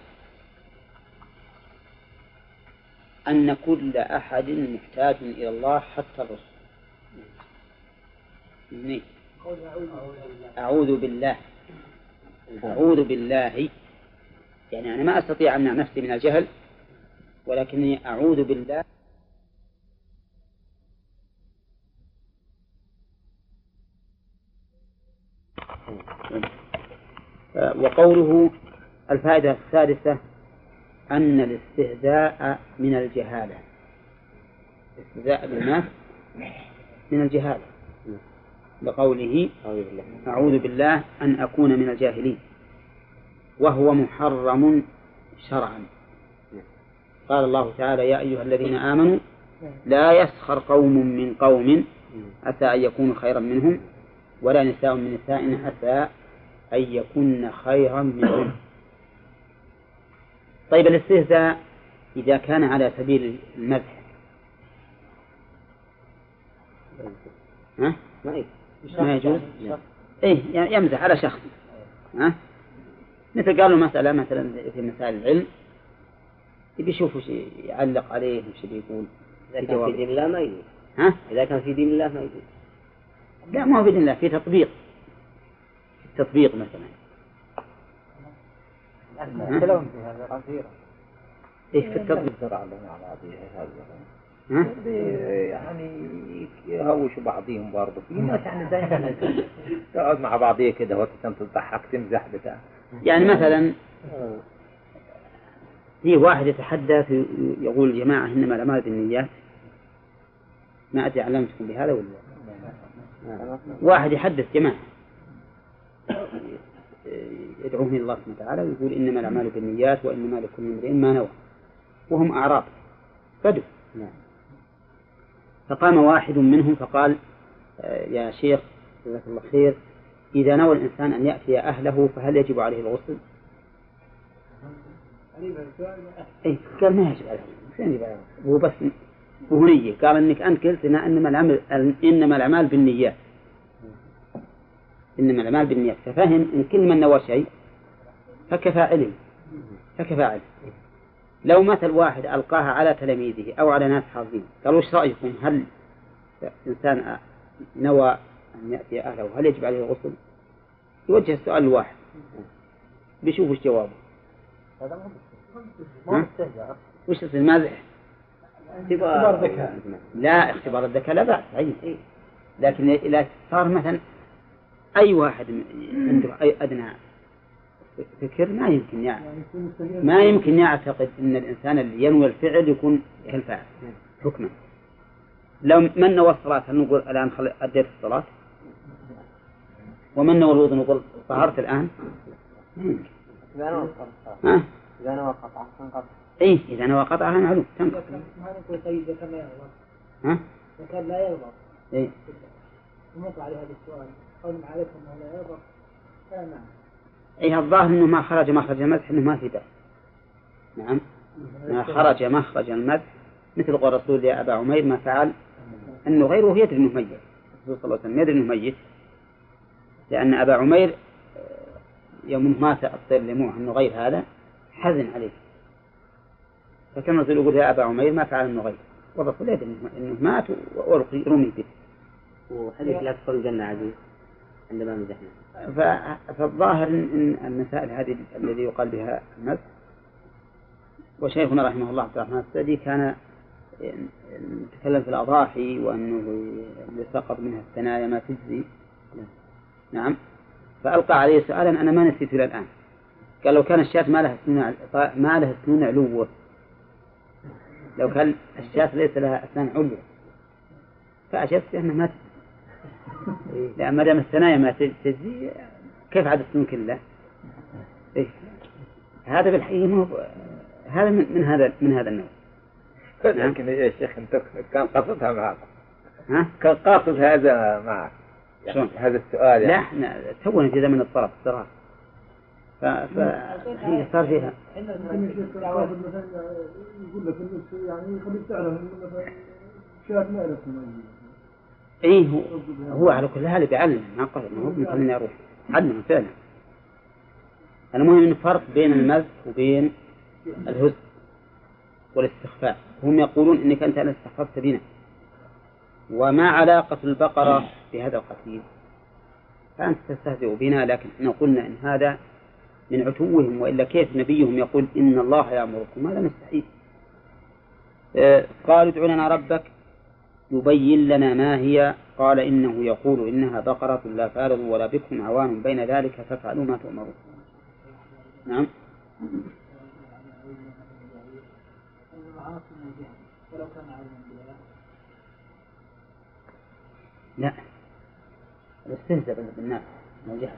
Speaker 1: أن كل أحد محتاج إلى الله حتى الرسل. أعوذ بالله، يعني أنا ما أستطيع أن أمنع نفسي من الجهل، ولكني أعوذ بالله. وقوله الفائدة السادسة أن الاستهزاء من الجهالة، الاستهزاء بالناس من الجهالة، لقوله أعوذ بالله أن أكون من الجاهلين، وهو محرم شرعا. قال الله تعالى يا أيها الذين آمنوا لا يسخر قوم من قوم عسى أن يكونوا خيرا منهم ولا نساء من نساء عسى أن يكون خيرا منهم. طيب الاستهزاء إذا كان على سبيل المزح ما يجوز؟ إيه يمزح على شخص، مثل قالوا مسألة مثلا في مسائل العلم يبي يشوف وش يعلق عليه وش بيقول.
Speaker 4: إذا كان في دين الله ما يجوز. إذا كان في دين الله ما يجوز.
Speaker 1: لا ما هو في دين الله، في تطبيق مثلا.
Speaker 2: كلام في هذا غزيرة.
Speaker 1: إيه في التطبيق
Speaker 3: يعني يهوشوا بعضهم برضه. في ناس يعني دائما تقعد مع بعضيه كده وقت تضحك تمزح بتاع.
Speaker 1: يعني مثلا في واحد يتحدث يقول الجماعة إنما الأعمال بالنيات، ما أدري علمتكم بهذا ولا واحد يحدث جماعة يدعوهم إلى الله سبحانه وتعالى ويقول إنما الأعمال بالنيات وإنما لكل امرئ ما نوى، وهم أعراب بدو. فقام واحد منهم فقال يا شيخ جزاك الله خير، إذا نوى الإنسان أن يأتي أهله فهل يجب عليه الغسل؟ إيه قال ما يجب عليه الغسل، هو بس وهنية. قال إنك أنت قلت إنما الأعمال بالنيات، إنما الأعمال بالنيات، ففهم إن كل من نوى شيء فكفى علم. لو مثل واحد ألقاها على تلاميذه أو على ناس حاضرين قالوا وش رأيكم، هل إنسان نوى أن يأتي أهله هل يجب عليه الغسل؟ يوجه السؤال الواحد بيشوف وش جوابه. وش اسم المازح؟
Speaker 2: اختبار ذكاء.
Speaker 1: لا اختبار الذكاء لا بأس أي، لكن إذا صار مثلا أي واحد عنده أي أدنى فكر ما يمكن يعتقد أن الإنسان اللي ينوي الفعل يكون كالفاعل حكما. لو من نوى الصلاة هل نقول الآن أديت الصلاة؟ ومن نوى الوضوء نقول طهرت الآن؟
Speaker 4: إذا نوى قطعة تنقطع.
Speaker 1: إيه إذا نوى قطعها معلوم تنقطع.
Speaker 6: ما نقول طيب إذا كان لا يغلط. إذا كان لا يغلط.
Speaker 1: إيه.
Speaker 6: ومطلع على هذا السؤال قول عليكم أنه لا يغلط كان نعم.
Speaker 1: إيه الظاهر إنه ما خرج مخرج المدح إنه ما في بأس. نعم. ما خرج مخرج المدح مثل قول الرسول يا أبا عمير ما فعل أنه غيره يدري أنه ميت. الرسول صلى الله عليه وسلم يدري أنه ميت، لأن أبا عمير يوم مات الطير لموه أنه غير هذا حزن عليه، فكان الرسول يقول يا أبا عمير ما فعل أنه غير، والرسول يدري أنه مات ورمي به.
Speaker 4: وحديث لا تدخل الجنة عزيز عندما مزحنا.
Speaker 1: فالظاهر أن المسائل هذه الذي يقال بها المدح، وشيخنا رحمه الله عبد الرحمن السعدي كان يتكلم في الأضاحي وأنه يسقط منها الثنايا ما تجزي. نعم. فألقى عليه سؤالا أنا ما نسيته إلى الآن. قال لو كان الشاة ما لها سنون علوه لو كان الشاة ليس لها أسنان عليا فأجبت أنها ما تجزي. لا ما دام الثنايا ما تجزي كيف عاد السنون كلها؟ إيه؟ هذا بالحقيقة هذا من هذا النوع.
Speaker 3: لكن يا شيخ أنت كان قصدها معك. كان قاصد هذا معك يعني هذا السؤال يعني.
Speaker 1: لا احنا تونا في زمن الطرف الصراحة فهي صار فيها
Speaker 6: يقول لك يعني خليك تعلم مثلا شاة ما له
Speaker 1: ايه هو على كل حال بيعلم ما قال ما هو مثل يروح علم فعلا. المهم ان فرق بين المزح وبين الهزء والاستخفاف. هم يقولون انك انت استخففت بنا. وما علاقة البقرة بهذا القتيل؟ فأنت تستهزئ بنا لكن احنا قلنا إن هذا من عتوهم وإلا كيف نبيهم يقول إن الله يأمركم؟ هذا مستحيل. قالوا ادع لنا ربك يبين لنا ما هي قال إنه يقول إنها بقرة لا فارض ولا بكم عوان بين ذلك فافعلوا ما تؤمرون. نعم لا الاستهزاء بالناس والجهل.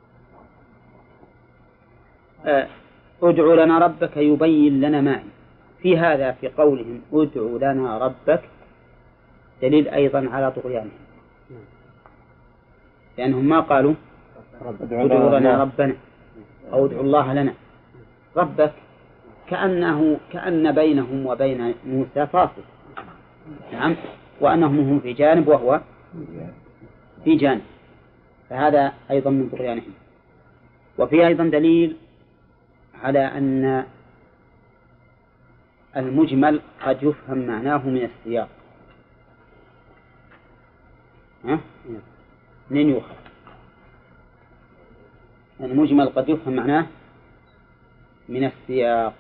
Speaker 1: ادع لنا ربك يبين لنا ما هي. في هذا في قولهم ادع لنا ربك دليل أيضا على طغيانهم لأنهم ما قالوا ادع لنا ربنا أو ادع الله لنا. ربك كأن بينهم وبين موسى فاصل. نعم وأنهم هم في جانب وهو في جانب فهذا أيضا من طغيانهم. وفي أيضا دليل على أن المجمل قد يفهم معناه من السياق. منين يؤخذ؟ المجمل قد يفهم معناه من السياق.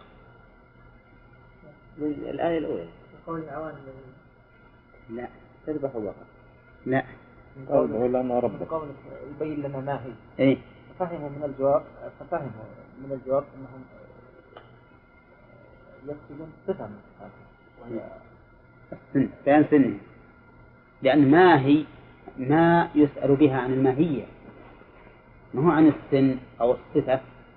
Speaker 4: الآية الأولى
Speaker 2: قول العوان
Speaker 1: لا
Speaker 4: تذبح بقرة.
Speaker 1: لا
Speaker 3: قوله لنا ربك
Speaker 2: قولك يبين لنا ما هي.
Speaker 1: إيه
Speaker 2: ففهموا من الجواب أنهم يقصدون صفة وهي
Speaker 1: السن بيان سنه لأن ما هي ما يسأل بها عن الماهية ما هو عن السن أو الصفة.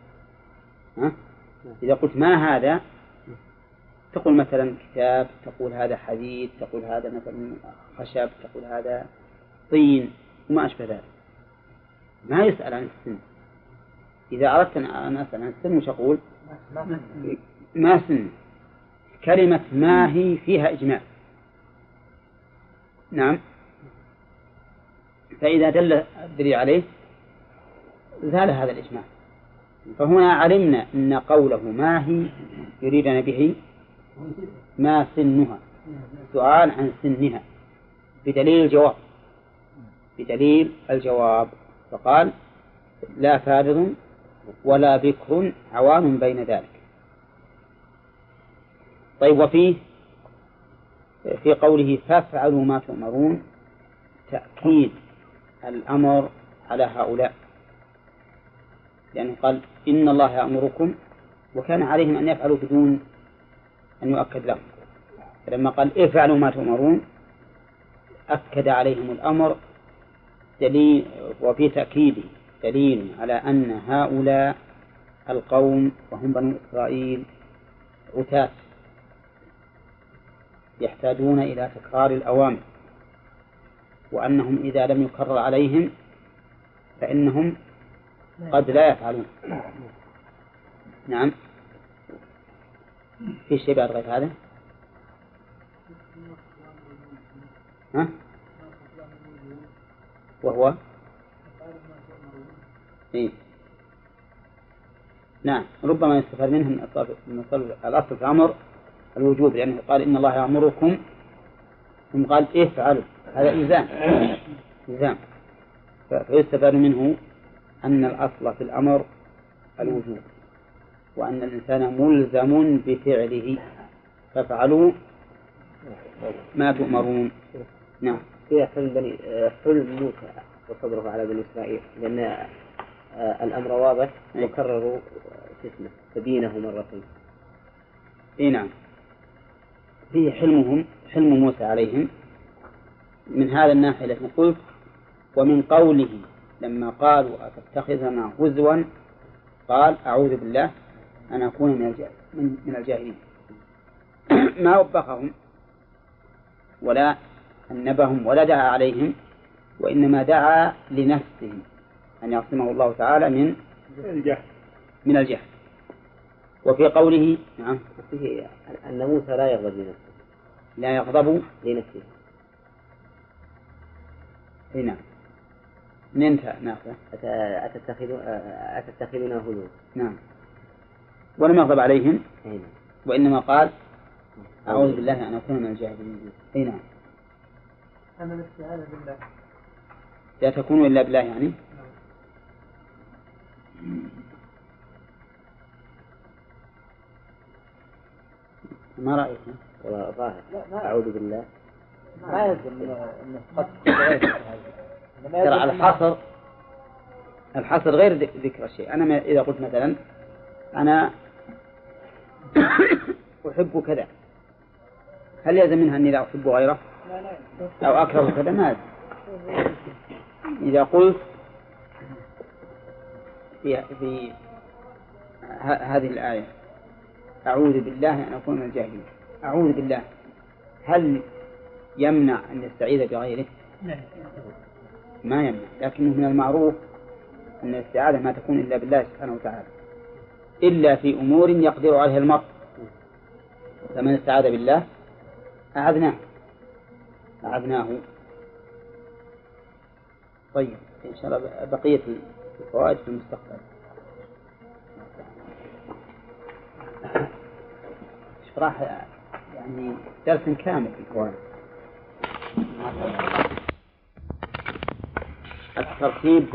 Speaker 1: إذا قلت ما هذا تقول مثلا كتاب تقول هذا حديد تقول هذا مثلا خشب تقول هذا طين وما أشبه ذلك. ما يسأل عن السن. إذا أردت أن أسأل عن السن مش أقول ما سن. كلمة ما هي فيها إجماع. نعم فإذا دل الدليل عليه زال هذا الإجماع. فهنا علمنا أن قوله ما هي يريدنا به ما سنها سؤال عن سنها بدليل الجواب فقال لا فارض ولا بكر عوان بين ذلك. طيب وفيه في قوله فافعلوا ما تؤمرون تأكيد الأمر على هؤلاء لأنه قال إن الله يأمركم وكان عليهم أن يفعلوا بدون أن يؤكد لهم. لما قال افعلوا ما تؤمرون أكد عليهم الأمر دليل وفي تأكيده دليل على أن هؤلاء القوم وهم بنو إسرائيل عتاة يحتاجون إلى تكرار الأوامر وأنهم إذا لم يكرر عليهم فإنهم قد لا يفعلون. نعم في شيء بعد غير هذا؟ وهو إيه؟ نعم ربما يستفاد منه من الأصل في الأمر الوجوب لأنه قال إن الله يأمركم ثم قال افعلوا هذا إلزام فيستفاد منه أن الأصل في الأمر الوجوب وأن الإنسان ملزم بفعله فافعلوا ما تؤمرون. نعم
Speaker 4: في حلم موسى وصبره على بني إسرائيل لأن الأمر واضح وكرروا اسمه فدينه مرتين.
Speaker 1: إيه نعم فيه حلم موسى عليهم من هذا الناحية التي قلت، ومن قوله لما قالوا أتتخذنا هزوا قال أعوذ بالله أن أكون من الجاهلين. ما وبخهم ولا أنبهم ولا دعا عليهم، وإنما دعا لنفسه أن يعصمه الله تعالى من الجهل. وفي قوله نعم
Speaker 4: فيه أن موسى لا يغضب لنفسه،
Speaker 1: لا يغضب
Speaker 4: لنفسه.
Speaker 1: هنا ننتهى ناخذه
Speaker 4: أتتخذنا هزوا.
Speaker 1: نعم، ولم يغضب عليهم
Speaker 4: هنا.
Speaker 1: وإنما قال أعوذ بالله أن أكون من الجاهلين. نعم.
Speaker 2: أما الاستعاذة بالله
Speaker 1: لا تكون إلا بالله يعني. ما رأيك؟
Speaker 4: والله ظاهر أعوذ بالله
Speaker 2: ما يلزم أنه قد
Speaker 1: ترى الحصر غير ذكر الشيء. أنا إذا قلت مثلا أنا أحب كذا، هل يلزم منها أني لا أحب غيره أو أكره كذا؟ ما يلزم. إذا قلت في هذه الآية أعوذ بالله أن أكون من الجاهلين، أعوذ بالله، هل يمنع أن يستعيذ بغيره؟ ما يمنع، لكنه من المعروف أن الاستعاذة ما تكون إلا بالله سبحانه وتعالى، إلا في أمور يقدر عليها المرء، فمن استعاذ بالله أعذناه. طيب إن شاء الله بقية الفوائد في المستقبل. راح يعني درس كامل في الفوائد. الترتيب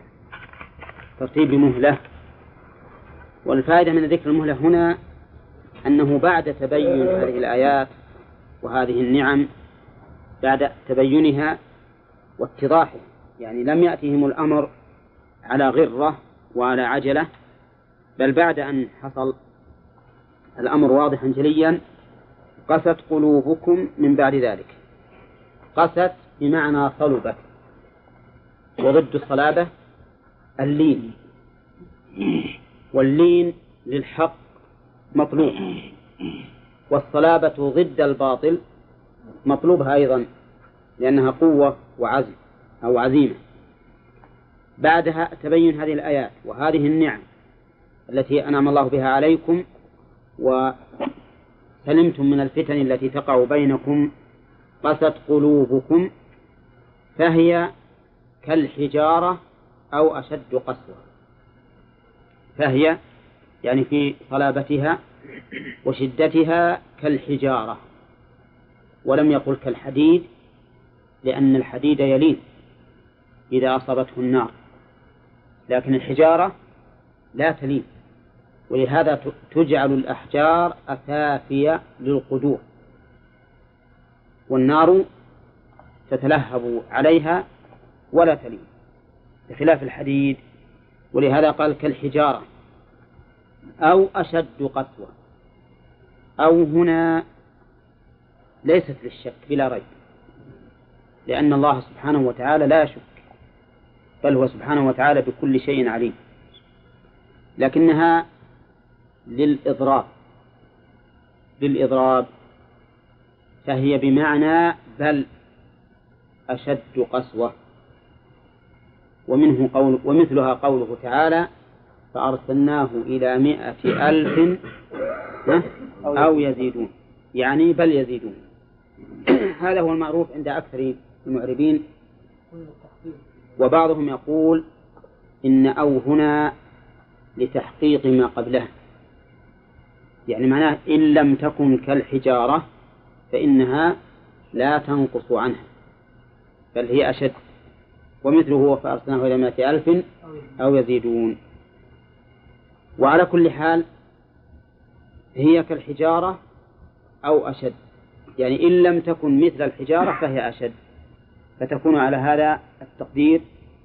Speaker 1: بمهلة. والفائدة من ذكر المهلة هنا أنه بعد تبين هذه الآيات وهذه النعم، بعد تبينها واتضاحها، يعني لم يأتهم الأمر على غرة وعلى عجلة، بل بعد أن حصل الأمر واضحا جليا قست قلوبكم من بعد ذلك. قست بمعنى صلبت، وضد الصلابة اللين، واللين للحق مطلوب، والصلابة ضد الباطل مطلوبها أيضا لأنها قوة وعزم أو عزيمة. بعدها تبين هذه الآيات وهذه النعم التي أنعم الله بها عليكم وسلمتم من الفتن التي تقع بينكم، قست قلوبكم فهي كالحجارة أو أشد قسوة. فهي يعني في صلابتها وشدتها كالحجارة، ولم يقل كالحديد، لأن الحديد يلين إذا أصابته النار، لكن الحجارة لا تلين، ولهذا تجعل الأحجار أثافية للقدور، والنار تتلهب عليها ولا تلين بخلاف الحديد. ولهذا قال كالحجارة أو أشد قسوة. أو هنا ليست للشك بلا ريب، لأن الله سبحانه وتعالى لا يشك، بل هو سبحانه وتعالى بكل شيء عليم، لكنها للإضراب، فهي بمعنى بل أشد قسوة. ومثلها قوله تعالى فأرسلناه إلى 100,000 أو يزيدون، يعني بل يزيدون. هذا هو المعروف عند أكثر المعربين، وبعضهم يقول إن أو هنا لتحقيق ما قبله، يعني معناه إن لم تكن كالحجارة فإنها لا تنقص عنها بل هي أشد. ومثله هو فأرسلناه إلى 100,000 أو يزيدون. وعلى كل حال هي كالحجارة أو أشد، يعني إن لم تكن مثل الحجارة فهي أشد، فتكون على هذا التقدير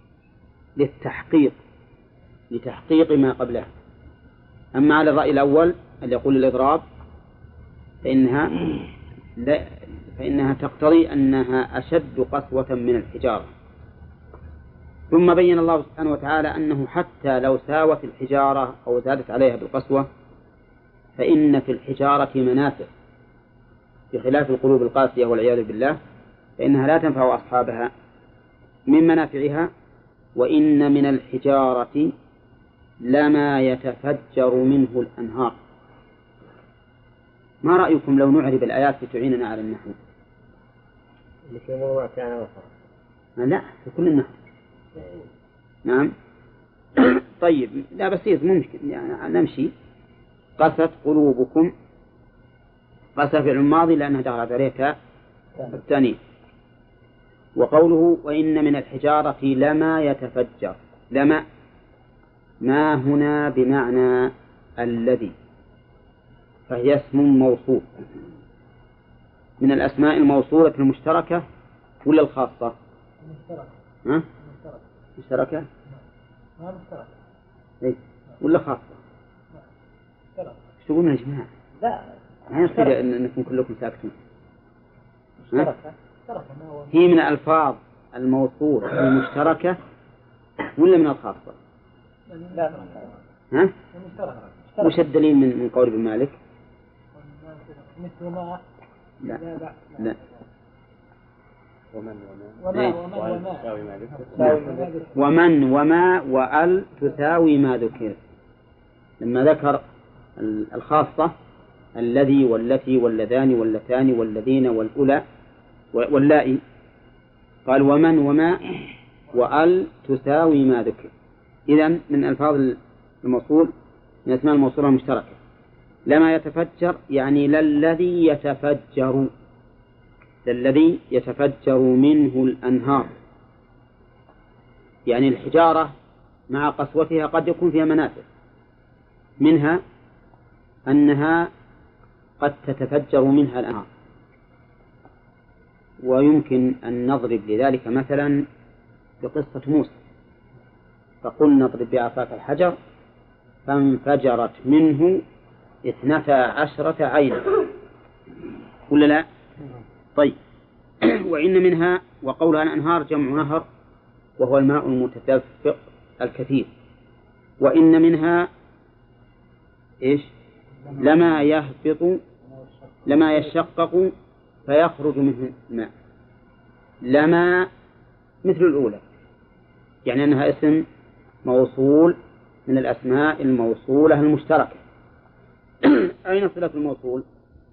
Speaker 1: لتحقيق ما قبله. أما على الرأي الأول اللي يقول الإضراب فإنها لا، فإنها تقتضي أنها أشد قسوة من الحجارة. ثم بين الله سبحانه وتعالى أنه حتى لو ساوت الحجارة أو زادت عليها بالقسوة فإن في الحجارة منافع، بخلاف القلوب القاسية والعياذ بالله فإنها لا تنفع أصحابها. من منافعها: وإن من الحجارة لما يتفجر منه الأنهار. ما رأيكم لو نعرب الآيات لتعيننا على النحو؟
Speaker 4: اللي في موضوع كان وصر.
Speaker 1: لا، في كل النحو. نعم. طيب، لا بسيط ممكن يعني نمشي. قست قلوبكم، قست فعل ماضي لأنها دخلت عليه تاء الثانية. وقوله وإن من الحجارة لما يتفجر، لما ما هنا بمعنى الذي، فهي اسم موصول من الأسماء الموصولة المشتركة ولا الخاصة؟
Speaker 6: مشترك.
Speaker 1: مشتركة؟
Speaker 6: ما مشترك.
Speaker 1: إيه؟ ولا خاصة؟
Speaker 6: مشترك.
Speaker 1: ايش تقولون يا جماعة؟
Speaker 6: لا.
Speaker 1: ما يصير أنكم كلكم ساكتون.
Speaker 6: مشترك ما هو.
Speaker 1: هي من الألفاظ الموصولة المشتركة ولا من الخاصة؟
Speaker 6: لا.
Speaker 1: ها؟
Speaker 6: مشترك.
Speaker 1: وش الدليل من قول ابن مالك؟
Speaker 6: مثل ما.
Speaker 1: لا. لا. ومن وما وأل تساوي ما ذكر. لما ذكر الخاصة الذي والتي واللذان واللتان والذين والأولى واللائي قال ومن وما وأل تساوي ما ذكر. إذن من ألفاظ الموصول من أسماء الموصولة المشتركة. لما يتفجر يعني للذي يتفجر، للذي يتفجر منه الأنهار، يعني الحجارة مع قسوتها قد يكون فيها منافع، منها أنها قد تتفجر منها الأنهار. ويمكن أن نضرب لذلك مثلا بقصة موسى، فقلنا اضرب بعصاك الحجر فانفجرت منه 12 عينا، ولا لا؟ طيب. وإن منها، وقولها الأنهار جمع نهر وهو الماء المتدفق الكثير. وإن منها إيش؟ لما يهبط، لما يشقق فيخرج منه الماء. لما مثل الأولى، يعني أنها اسم موصول من الأسماء الموصولة المشتركة. أين صلة الموصول؟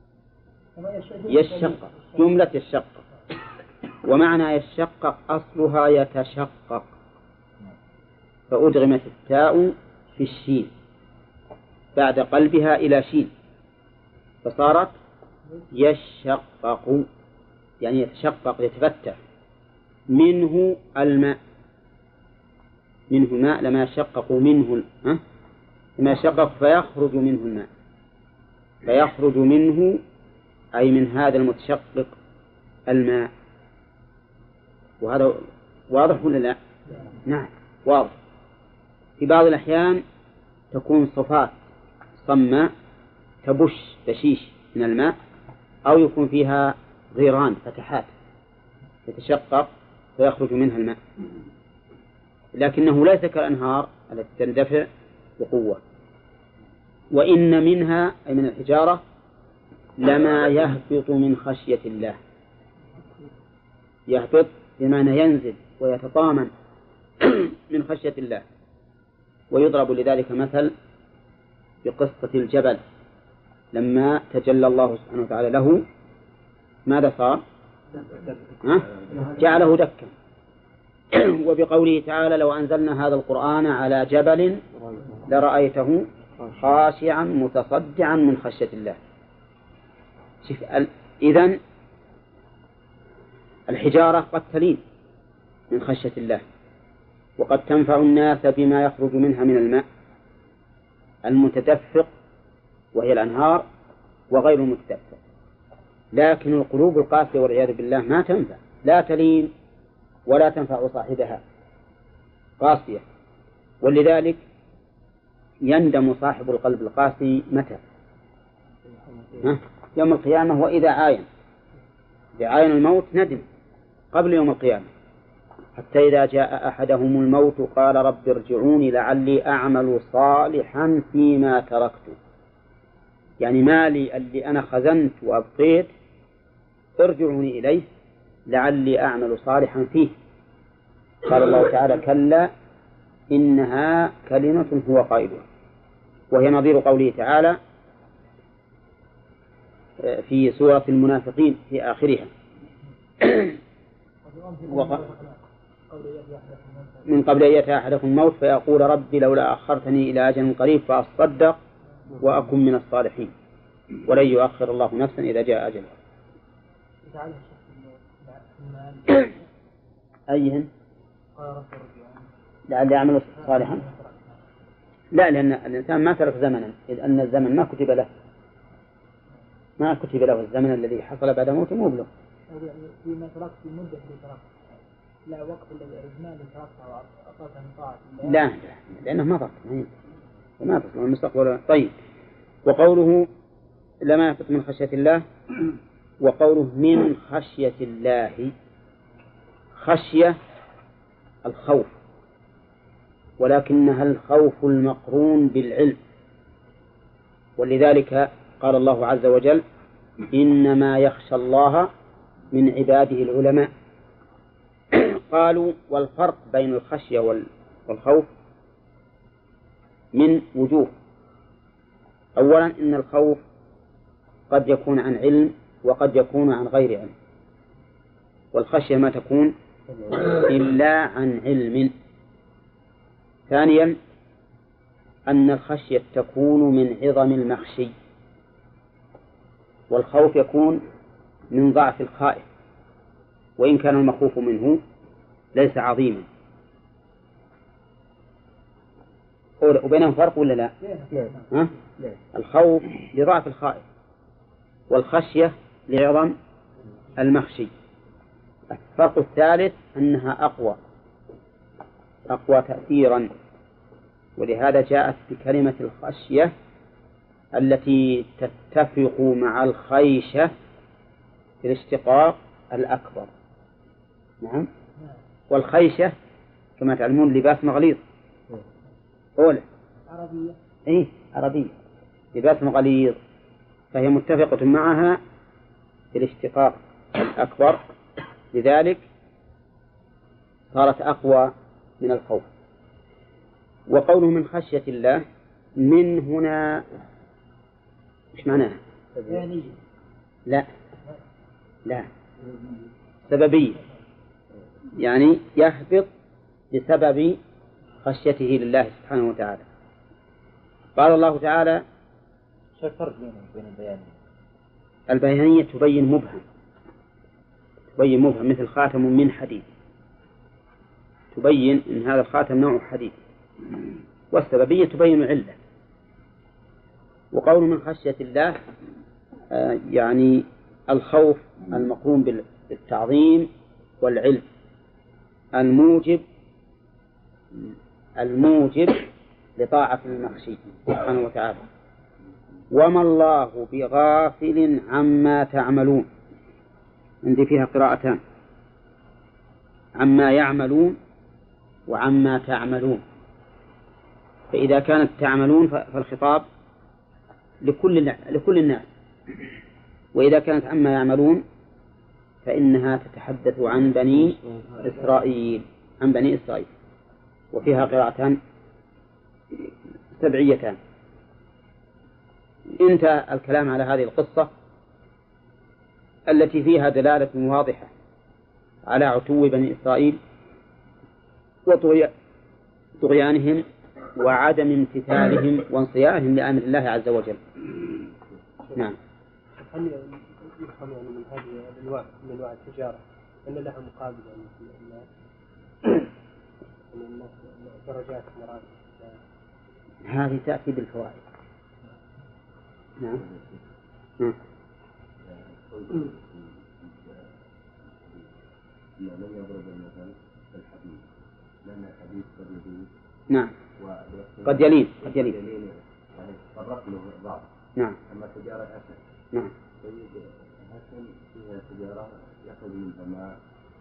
Speaker 1: يشقق، جملة يشقق. ومعنى يشقق أصلها يتشقق، فأدغمت التاء في الشين بعد قلبها إلى شين فصارت يشقق، يعني يتشقق يتفتح منه الماء. منه الماء لما يشقق منه لما يشقق فيخرج منه الماء، فيخرج منه أي من هذا المتشقق الماء. وهذا واضح ولا لا؟ نعم واضح. في بعض الأحيان تكون صفات صماء تبش تشيش من الماء، أو يكون فيها غيران فتحات تتشقق فيخرج منها الماء، لكنه ليس كالأنهار التي تندفع بقوة. وإن منها أي من الحجارة لما يهبط من خشية الله. يهبط بمعنى ينزل ويتطامن من خشية الله. ويضرب لذلك مثل بقصة الجبل لما تجلى الله سبحانه وتعالى له ماذا صار؟ جعله دكا. وبقوله تعالى لو أنزلنا هذا القرآن على جبل لرأيته خاشعا متصدعا من خشية الله. إذن الحجارة قد تلين من خشية الله، وقد تنفع الناس بما يخرج منها من الماء المتدفق وهي الأنهار وغير المتدفق. لكن القلوب القاسية والعياذ بالله ما تنفع، لا تلين ولا تنفع صاحبها، قاسية. ولذلك يندم صاحب القلب القاسي متى؟ يوم القيامة وإذا عاين بعين الموت ندم قبل يوم القيامة، حتى إذا جاء أحدهم الموت قال رب ارجعوني لعلي أعمل صالحا فيما تركت، يعني مالي اللي أنا خزنت وأبقيت ارجعوني إليه لعلي أعمل صالحا فيه. قال الله تعالى كلا إنها كلمة هو قائلها، وهي نظير قوله تعالى في سورة المنافقين في آخرها من قبل أن يأتي أحدكم الموت فيقول ربي لولا أخرتني إلى أجل قريب فأصدق وأكن من الصالحين ولن يؤخر الله نفسا إذا جاء أجلها. أيهن؟ لعل يعمل صالحا؟ لا، لأن الإنسان ما ترك زمنا، إذ أن الزمن ما كتب له الزمن الذي حصل بعد موته مو بله.
Speaker 6: فيما تركت في مدة اللي تركت، لا وقت الزمان اللي تركتها وأعطيتها من طاعة الله.
Speaker 1: لا لأنه ما تصل المستقبل. طيب، وقوله لما يفت من خشية الله، وقوله من خشية الله، خشية الخوف، ولكنها الخوف المقرون بالعلم، ولذلك قال الله عز وجل إنما يخشى الله من عباده العلماء. قالوا والفرق بين الخشية والخوف من وجوه. أولا إن الخوف قد يكون عن علم وقد يكون عن غير علم، والخشية ما تكون إلا عن علم. ثانيا أن الخشية تكون من عظم المخشي، والخوف يكون من ضعف الخائف وإن كان المخوف منه ليس عظيما. وبينهم فرق ولا لا؟ ها؟ الخوف لضعف الخائف والخشية لعظم المخشي. الفرق الثالث أنها أقوى تأثيرا، ولهذا جاءت بكلمة الخشية التي تتفق مع الخيشة في الاشتقاق الأكبر. نعم. والخيشة كما تعلمون لباس مغليظ. أولى عربية. عربية، لباس مغليظ، فهي متفقة معها في الاشتقاق الأكبر، لذلك صارت أقوى من الخوف. وقوله من خشية الله، من هنا إيش معناها؟ لا سببية، يعني يهبط بسبب خشيته لله سبحانه وتعالى. قال الله تعالى
Speaker 3: شو الفرق بين البيانية؟
Speaker 1: البيانية تبين مبهم مثل خاتم من حديد، تبين إن هذا الخاتم نوع حديد، والسببية تبين العلة. وقول من خشية الله يعني الخوف المقرون بالتعظيم والعلم الموجب لطاعة المخشي سبحانه وتعالى. وما الله بغافل عما تعملون، عندي فيها قراءتان، عما يعملون وعما تعملون. فإذا كانت تعملون فالخطاب لكل الناس، وإذا كانت عما يعملون فإنها تتحدث عن بني إسرائيل، وفيها قراءتان سبعيتان. انتهى الكلام على هذه القصة التي فيها دلالة واضحة على عتو بني إسرائيل وطغيانهم وعدم امتثالهم وانصياعهم لأمر الله عز وجل. نعم.
Speaker 2: هل يفهم يعني من هذه الأنواع التجارة أن لها مقابل يعني الناس درجات مراتب؟
Speaker 1: هذه تأتي بالفوائد. نعم.
Speaker 5: من يضرب المثل الحديث، لأن الحديث قد يلين.
Speaker 1: نعم. قد يلين.
Speaker 5: يعني فرق له بعض.
Speaker 1: نعم.
Speaker 5: أما تجارة أسد.
Speaker 1: نعم.
Speaker 5: لكن فيها تجارة يأخذ منها ما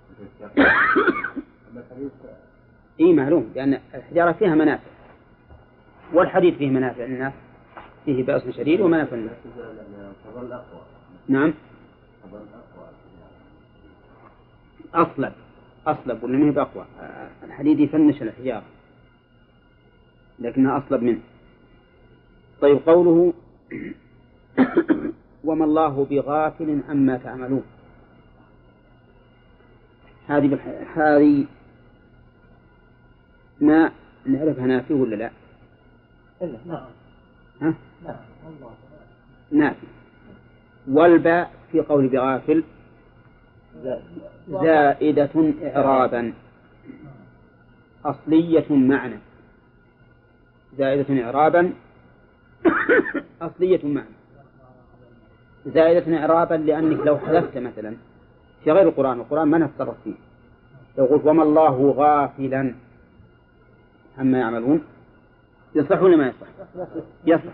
Speaker 5: أما الحديث
Speaker 1: إيه معلوم، لأن الحجارة فيها منافع، والحديد فيه منافع للناس، فيه بأس شديد ومنافع للناس.
Speaker 5: تظل أقوى.
Speaker 1: نعم.
Speaker 5: تظل أقوى.
Speaker 1: أصلب ولا ما هي بأقوى؟ الحديد يفنش الحجارة لكنها أصلب منه. طيب قوله وما الله بغافل عما تعملون، هذه ما نعرفها نافي ولا لا؟
Speaker 6: نعم.
Speaker 1: ها؟
Speaker 6: نعم الله
Speaker 1: نافي. والباء في قول بغافل زائدة إعرابا أصلية معنى، زائدة إعرابا أصلية معنى، زائدة إعرابا لأنك لو حذفت مثلا في غير القرآن ما نتصرف فيه، لو قلت وما الله غافلا عما يعملون يصلح ولا ما يصلح؟ يصلح.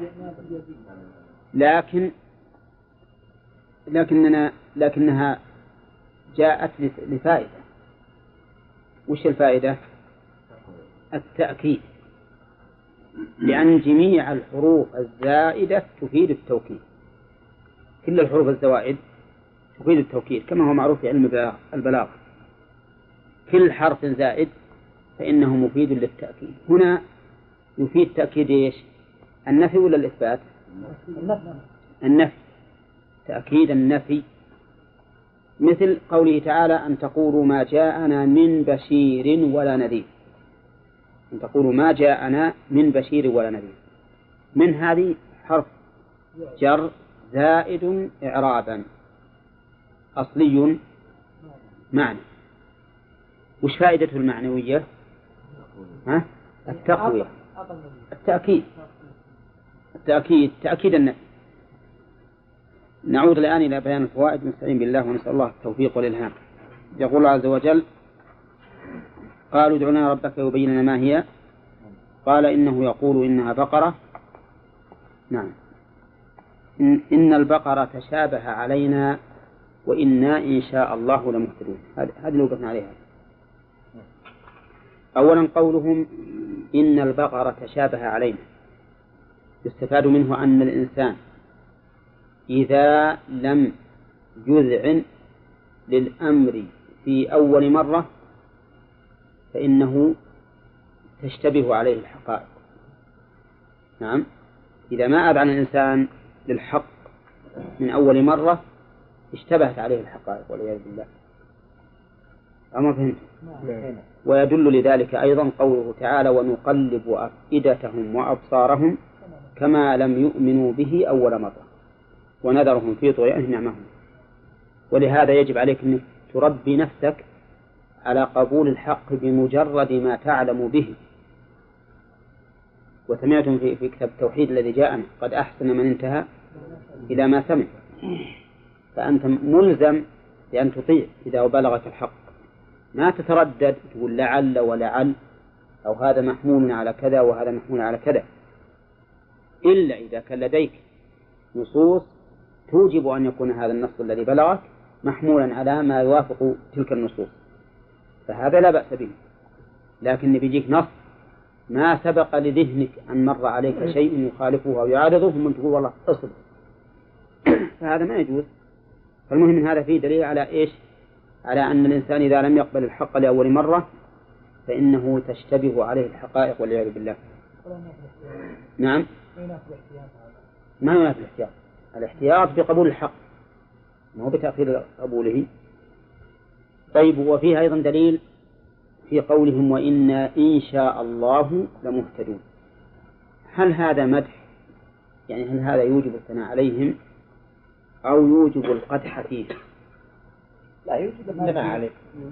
Speaker 1: لكنها جاءت لفائدة. وش الفائدة؟ التأكيد، لأن جميع الحروف الزائدة تفيد التوكيد، كل الحروف الزوائد تفيد التوكيد كما هو معروف في علم البلاغة، كل حرف زائد فإنه مفيد للتأكيد. هنا يفيد تأكيد إيش؟ النفي ولا الإثبات؟ النفي، تأكيد النفي، مثل قوله تعالى أن تقولوا ما جاءنا من بشير ولا نذير، أن تقولوا ما جاءنا من بشير ولا نذير، من هذه حرف جر زائد إعرابا أصلي معنى. وش فائدته المعنوية؟ التقوية، تأكيد النفي. نعود الآن إلى بيان الفوائد، نستعين بالله ونسأل الله التوفيق والإلهام. يقول الله عز وجل قالوا ادع لنا ربك يبين لنا ما هي، قال إنه يقول إنها بقرة. نعم، إن البقرة تشابه علينا وإنا إن شاء الله لمهتدون. هذه وقفنا عليها. أولا قولهم إن البقرة تشابه علينا، يستفاد منه أن الإنسان إذا لم يذعن للأمر في أول مرة فإنه تشتبه عليه الحقائق. نعم، إذا ما أذعن الإنسان للحق من أول مرة اشتبهت عليه الحقائق والعياذ بالله. أما فهمت؟ ويدل لذلك أيضا قوله تعالى ونقلب أفئدتهم وأبصارهم كما لم يؤمنوا به أول مرة ونذرهم في طغيانهم يعمهون. ولهذا يجب عليك أن تربي نفسك على قبول الحق بمجرد ما تعلم به. وسمعتم في كتاب التوحيد الذي جاءنا قد أحسن من انتهى إلى ما سمع، فأنت ملزم بأن تطيع إذا بلغت الحق، ما تتردد تقول لعل ولعل أو هذا محمول على كذا وهذا محمول على كذا، إلا إذا كان لديك نصوص توجب أن يكون هذا النص الذي بلغك محمولا على ما يوافق تلك النصوص، فهذا لا بأس به. لكن بيجيك نص ما سبق لذهنك أن مر عليك شيء يخالفه أو يعارضه ثم تقول والله اصبر، فهذا ما يجوز. فالمهم من هذا فيه دليل على إيش؟ على أن الإنسان إذا لم يقبل الحق لأول مرة فإنه تشتبه عليه الحقائق والعياذ بالله. نعم، ما ينافي الاحتياط. الاحتياط بقبول الحق ما هو بتأخير قبوله. طيب، وفيه أيضا دليل في قولهم وإنا إن شاء الله لمهتدون. هل هذا مدح؟ يعني هل هذا يوجب الثناء عليهم أو يوجب القدح فيه؟
Speaker 3: لا، يوجب الثناء عليهم.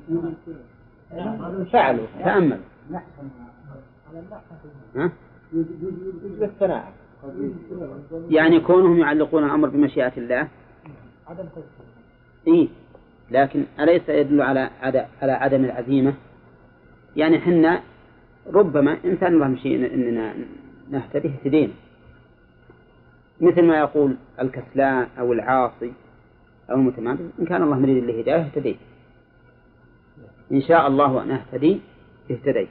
Speaker 3: فعلوا
Speaker 1: تأمل
Speaker 3: يوجب الثناء،
Speaker 1: يعني كونهم يعلقون الأمر بمشيئة الله إيه، لكن أليس يدل على عدم العزيمة؟ يعني حنا ربما إنسان الله مشيء إننا نهتدي اهتدينا، مثل ما يقول الكسلان أو العاصي أو المتمادي، إن كان الله مريد للهداية اهتديت، إن شاء الله أن أهتدي اهتديت.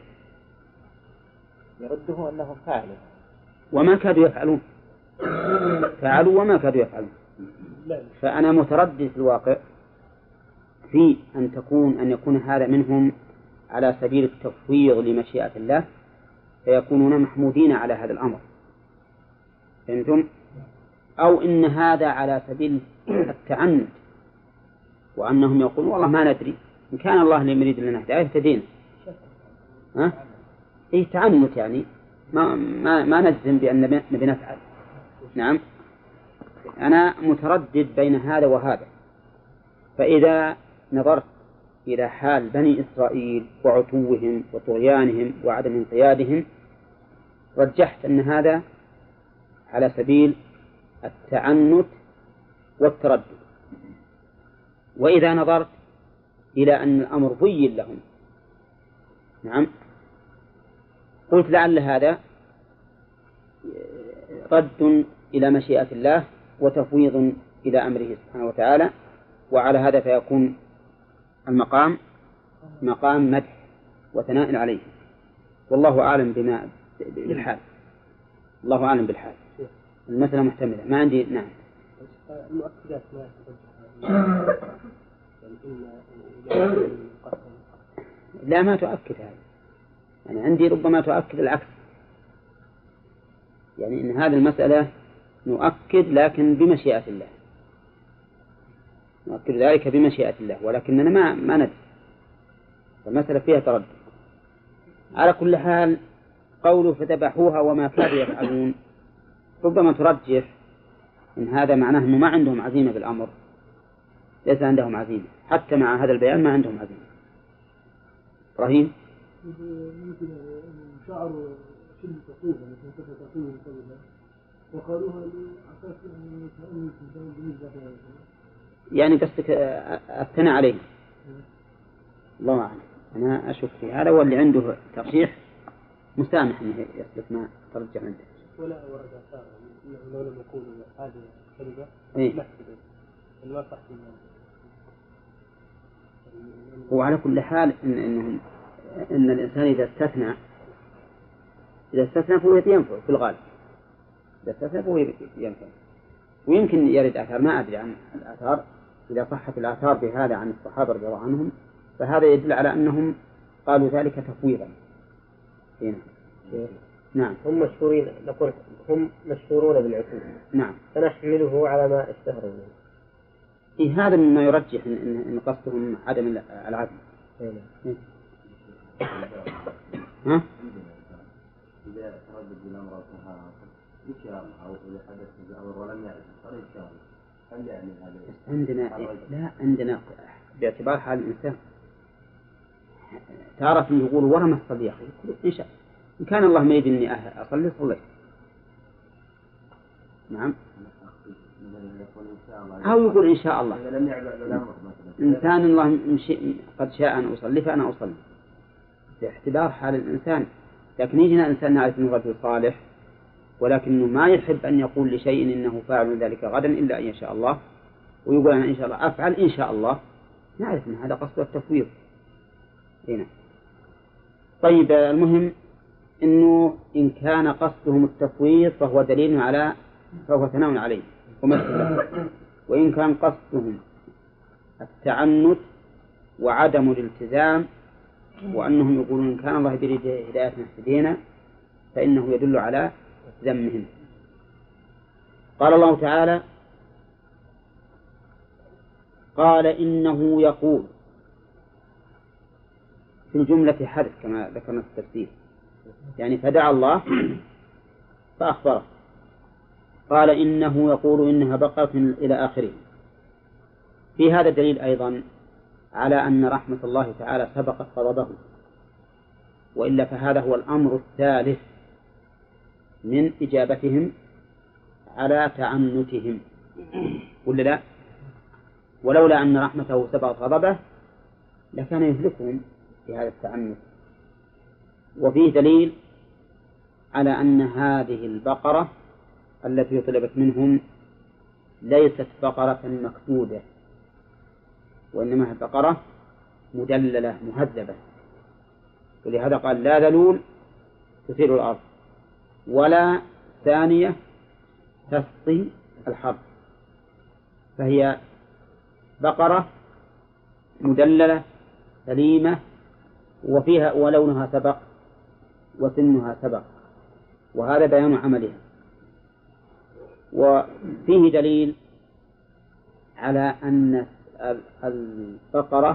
Speaker 3: يرده أنهم فعلوا
Speaker 1: وما كادوا يفعلون، فعلوا وما كادوا يفعلون. فأنا متردد في الواقع في أن يكون هذا منهم على سبيل التفويض لمشيئة الله، فيكونون محمودين على هذا الأمر، فهمتم؟ أو إن هذا على سبيل التعنت، وأنهم يقولون والله ما ندري، إن كان الله اللي يريد لنا هداية اهتدينا. إيه تعنت يعني ما نجزم بأن نبي نفعل. نعم، أنا متردد بين هذا وهذا. فإذا نظرت إلى حال بني إسرائيل وعتوهم وطغيانهم وعدم انقيادهم، رجحت أن هذا على سبيل التعنت والتردد. وإذا نظرت إلى أن الأمر ضيّن لهم، نعم، قلت لعل هذا رد إلى مشيئة الله وتفويض إلى أمره سبحانه وتعالى، وعلى هذا فيكون المقام مقام مدح وثناء عليه. والله أعلم بالحال، الله أعلم بالحال، المسألة محتملة، ما عندي. نعم.
Speaker 2: المؤكدات ما
Speaker 1: لا، ما تؤكد هذا. أنا عندي ربما تؤكد العكس، يعني إن هذه المسألة نؤكد لكن بمشيئة الله، نؤكد ذلك بمشيئة الله، ولكننا ما ندري، المسألة فيها تردد. على كل حال قوله فذبحوها وما كادوا يفعلون ربما ترجح إن هذا معناه أنه ما عندهم عزيمة بالأمر، ليس عندهم عزيمة، حتى مع هذا البيان ما عندهم عزيمة. إبراهيم
Speaker 6: ممكن شعروا شدة عقوبة مثل كيف تعقوبة قبلها وقالوها لأساس يعني تأمين بالنسبة
Speaker 1: يعني قصدك أثنى عليه. الله أعلم، أنا أشوف في هذا، واللي عنده ترجيح مسامح أنه يسلك ما ترجع عنده.
Speaker 2: ولا ورد آثار أنه لو لم يكونوا هذه الكلمة ما احتدوا ما صحتهم.
Speaker 1: وعلى كل حال إن الإنسان إذا استثنى فهو ينفع في الغالب، إذا استثنى فهو ينفع. ويمكن يرد آثار، ما أدري عن الآثار، إذا صحت الآثار بهذا عن الصحابة رضي الله عنهم فهذا يدل على أنهم قالوا ذلك تفويضا. نعم.
Speaker 4: هم مشهورون بالعتوب.
Speaker 1: نعم.
Speaker 4: فنحمله على ما اشتهروا به.
Speaker 1: إيه، هذا مما يرجح إن قصدهم عدم العدل. ها؟
Speaker 5: إذا تردد الأمر إن شاء الله أو إذا حدث الأمر ولم يعرف إن شاء الله هل يعني هذا؟
Speaker 1: عندنا باعتبار حال الإنسان تعرف إنه يقول ورم الصديق، إن شاء إن كان الله ما يريد إني أصلي صليت. نعم. أو يقول إن شاء الله، إنسان الله قد شاء أن أصلي فأنا أصلي، باعتبار حال الإنسان. لكن يجينا إنسان نعرف أنه رجل صالح ولكنه ما يحب أن يقول لشيء إنه فاعل ذلك غدا إلا أن يشاء الله، ويقول أنا إن شاء الله أفعل إن شاء الله، نعرف أن هذا قصد التفويض هنا. طيب، المهم إنه إن كان قصدهم التفويض فهو دليل فهو ثناء عليه ومثل، وإن كان قصدهم التعنت وعدم الالتزام وأنهم يقولون إن كان الله يريد هدايتنا اهتدينا، فإنه يدل على ذمهم. قال الله تعالى: قال إنه يقول، في الجملة حدث كما ذكرنا في التفسير، يعني فدعا الله فأخبره. قال إنه يقول إنها بقرة إلى آخره. في هذا دليل أيضا على أن رحمة الله تعالى سبقت غضبه، وإلا فهذا هو الأمر الثالث من إجابتهم على تعنتهم، ولا لا؟ ولولا أن رحمته سبقت غضبه لكان يهلكهم في هذا التعنت. وفيه دليل على أن هذه البقرة التي طلبت منهم ليست بقرة مكدودة وإنما هي بقرة مدللة مهذبة، ولهذا قال لا ذلول تثير الأرض ولا ثانية تسقي الحرث، فهي بقرة مدللة سليمة وفيها ولونها سبق وسنها سبق، وهذا بيان عملها. وفيه دليل على أن البقرة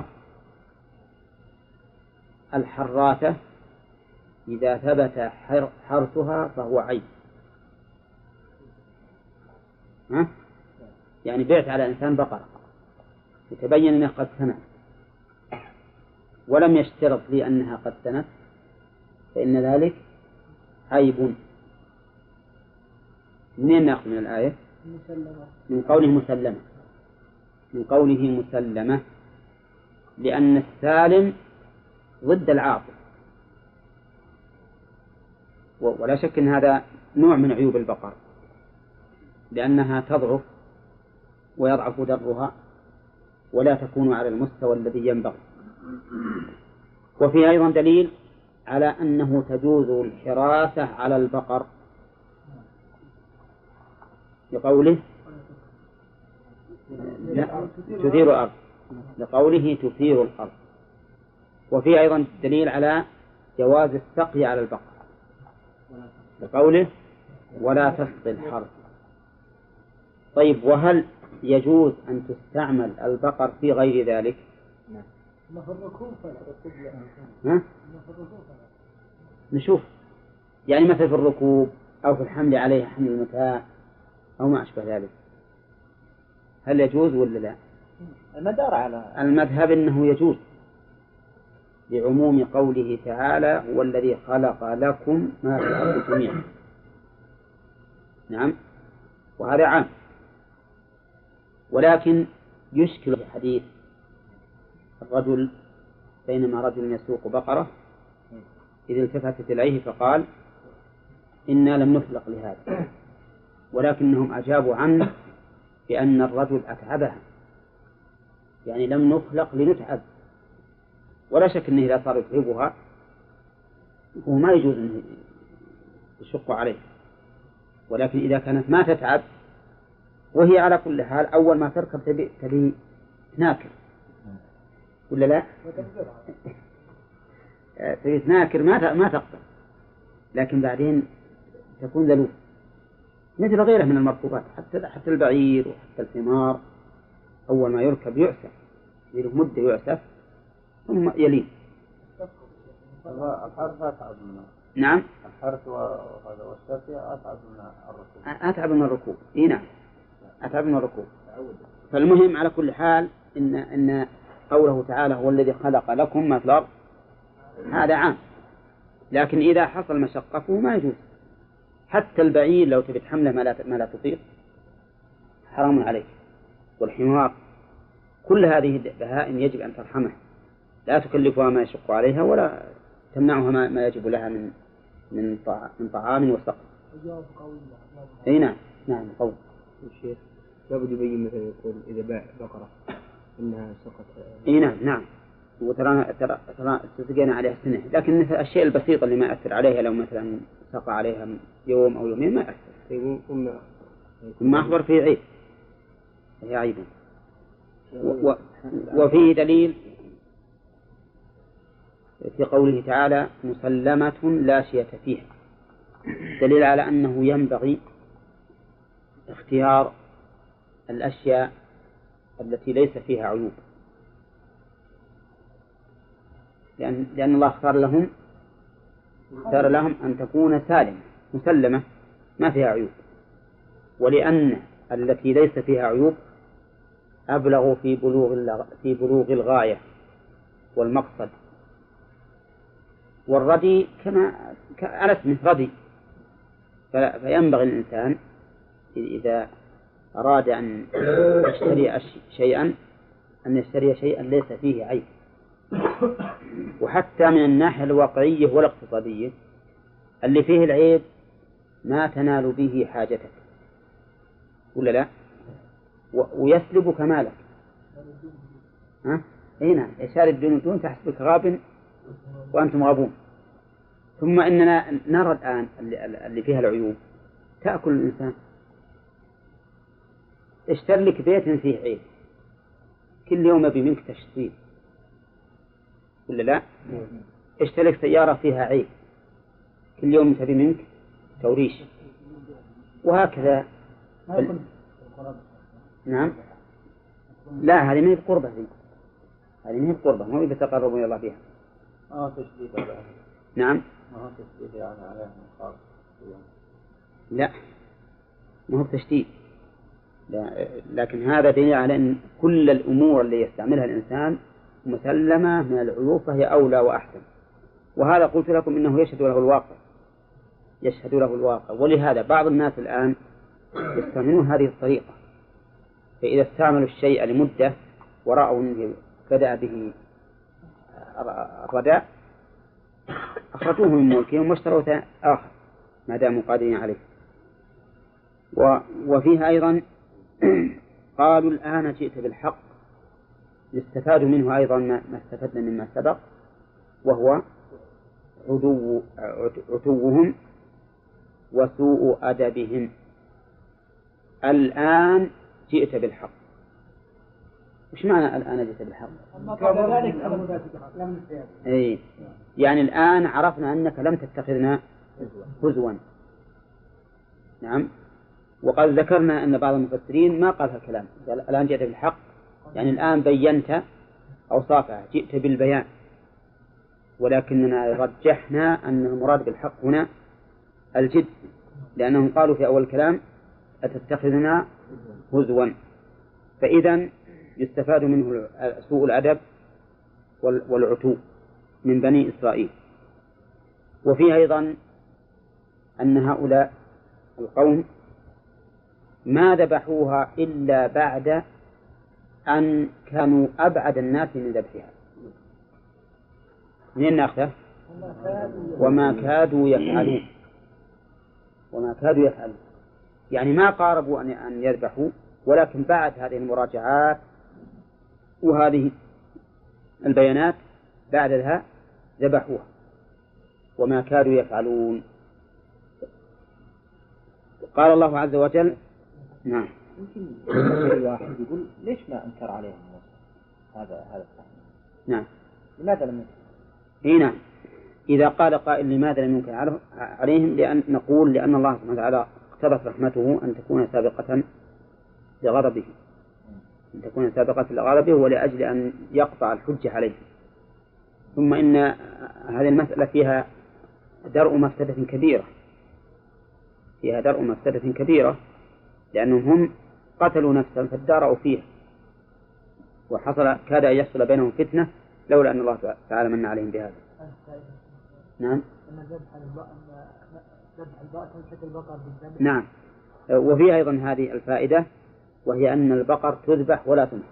Speaker 1: الحراثة إذا ثبت حرثها فهو عيب. يعني بعت على إنسان بقرة يتبين أنها قد سنت ولم يشترط لي أنها قد سنت، فإن ذلك عيب. منين نأخذ من الآية؟ من قوله مسلمة، من قوله مسلمة، لأن السالم ضد العاطل، ولا شك أن هذا نوع من عيوب البقر، لأنها تضعف ويضعف درها ولا تكون على المستوى الذي ينبغي. وفي أيضا دليل على أنه تجوز الحراثة على البقر لقوله لا تثير الأرض، لقوله تثير الأرض. وفي أيضا دليل على جواز السقي على البقر لقوله ولا تسقي الحرث. طيب، وهل يجوز أن تستعمل البقر في غير ذلك؟ نشوف، يعني مثل في الركوب أو في الحمل عليها حمل المتاع أو ما أشبه ذلك، هل يجوز ولا لا؟
Speaker 3: المدار على
Speaker 1: المذهب أنه يجوز لعموم قوله تعالى هو الذي خلق لكم ما في الأرض جميعا. نعم، وهذا عام. ولكن يشكل حديث الرجل بينما رجل يسوق بقرة إذ التفتت إليه فقال إنا لم نخلق لهذا، ولكنهم أجابوا عنه بأن الرجل أتعبها، يعني لم نخلق لنتعب. ولا شك أنه إذا صار يتعبها هو ما يجوز أنه يشق عليه، ولكن إذا كانت ما تتعب وهي على كل حال أول ما تركب تبي تناكر ولا لا؟ تبي تناكر ما تقدر، لكن بعدين تكون ذلول مثل غيره من المركوبات، حتى البعير وحتى الحمار أول ما يركب يعسف، يله مدة يعسف ثم يلين.
Speaker 5: الحرث أتعب منه.
Speaker 1: نعم،
Speaker 5: الحرث وهذا والسقي أتعب من الركوب.
Speaker 1: أتعب من الركوب. إيه نعم، أتعب من الركوب. فالمهم على كل حال إن قوله تعالى هو الذي خلق لكم ما في الأرض هذا عام، لكن إذا حصل مشقة فهو ما يجوز. حتى البعير لو تبي تحمله ما لا تطيق حرام عليك، والحمار، كل هذه البهائم يجب أن ترحمه، لا تكلفها ما يشق عليها ولا تمنعها ما يجب لها من طعام وسقي. أي نعم، نعم قول
Speaker 2: الشيخ لابد يبين مثلا يقول إذا باع بقرة إنها سقط.
Speaker 1: أي نعم، نعم، وترى تسقينا عليها سنة، لكن مثل الشيء البسيط اللي ما يأثر عليها لو مثلا سقى عليها يوم أو يومين ما يأثر، ما أخبر فيه عيب، هي عيب. وفيه دليل في قوله تعالى مسلمة لا شية فيها، دليل على أنه ينبغي اختيار الأشياء التي ليس فيها عيوب، لأن الله اختار لهم أن تكون سالمة مسلمة ما فيها عيوب، ولأن التي ليس فيها عيوب أبلغ في بلوغ الغاية والمقصد. والردي كما على اسمه ردي، فينبغي الإنسان إذا أراد أن يشتري شيئا أن يشتري شيئا ليس فيه عيب. وحتى من الناحية الواقعية والاقتصادية اللي فيه العيب ما تنال به حاجتك ولا لا، ويسلب كمالك. ها؟ اي نعم، شارد دون تحسبك غاب وأنتم غابون. ثم إننا نرى الآن اللي فيها العيوب تأكل الإنسان. اشتر لك بيت فيه عيب، كل يوم يبي منك تشطيب ولا لا؟ اشتر لك سيارة فيها عيب، كل يوم تبي منك توريش، وهكذا. نعم. لا، هذه ما هي بقربة، هذه ما هي بقربة، ما هي بتقرب إلى الله بها.
Speaker 5: تشديد.
Speaker 1: نعم.
Speaker 5: ما تشديد يعني عليهم خاص.
Speaker 1: لا، ما هو تشديد، لكن هذا دليل على أن كل الأمور اللي يستعملها الإنسان مسلمة من العيوب فهي أولى وأحسن. وهذا قلت لكم إنه يشهد له الواقع. ولهذا بعض الناس الآن يستعملون هذه الطريقة، فإذا استعملوا الشيء لمدة ورأوا أنه بدأ به الرداء أخرجوه من ملكهم واشتروا آخر ما داموا قادرين عليه. وفيها أيضا قالوا الآن جئت بالحق، يستفاد منه أيضا ما استفدنا مما سبق، وهو عتوهم وسوء أدبهم. الآن جئت بالحق. وش معنى الآن جئت بالحق؟ أي يعني الآن عرفنا أنك لم تتخذنا هزوا. نعم. وقد ذكرنا أن بعض المفسرين ما قال هالكلام، الآن جئت بالحق يعني الآن بينت أوصافها، جئت بالبيان، ولكننا رجحنا أن المراد بالحق هنا الجد، لأنهم قالوا في أول الكلام أتتخذنا هزوا. فإذا يستفاد منه سوء الأدب والعتو من بني إسرائيل. وفيه أيضا أن هؤلاء القوم ما ذبحوها إلا بعد أن كانوا أبعد الناس من ذبحها. منين نأخذه؟ وما كادوا يفعلون. يعني ما قاربوا أن يذبحوا، ولكن بعد هذه المراجعات وهذه البيانات بعدها ذبحوها وما كادوا يفعلون. قال الله عز وجل. نعم.
Speaker 3: يمكن الواحد يقول ليش ما أنكر عليهم هذا التحريم؟
Speaker 1: نعم.
Speaker 3: لماذا لم ينكر؟
Speaker 1: نعم. إذا قال قائل لماذا لم ينكر عليهم، نقول لأن الله سبحانه وتعالى اقتضت رحمته أن تكون سابقة لغضبه، ولأجل أن يقطع الحجة عليه. ثم إن هذه المسألة فيها درء مفسدة كبيرة، لأنهم هم قتلوا نفسا فاداروا فيها، كاد أن يحصل بينهم فتنة لولا أن الله تعالى من عليهم بهذا. نعم. نعم. وفي أيضا هذه الفائدة، وهي أن البقر تذبح ولا تنحر،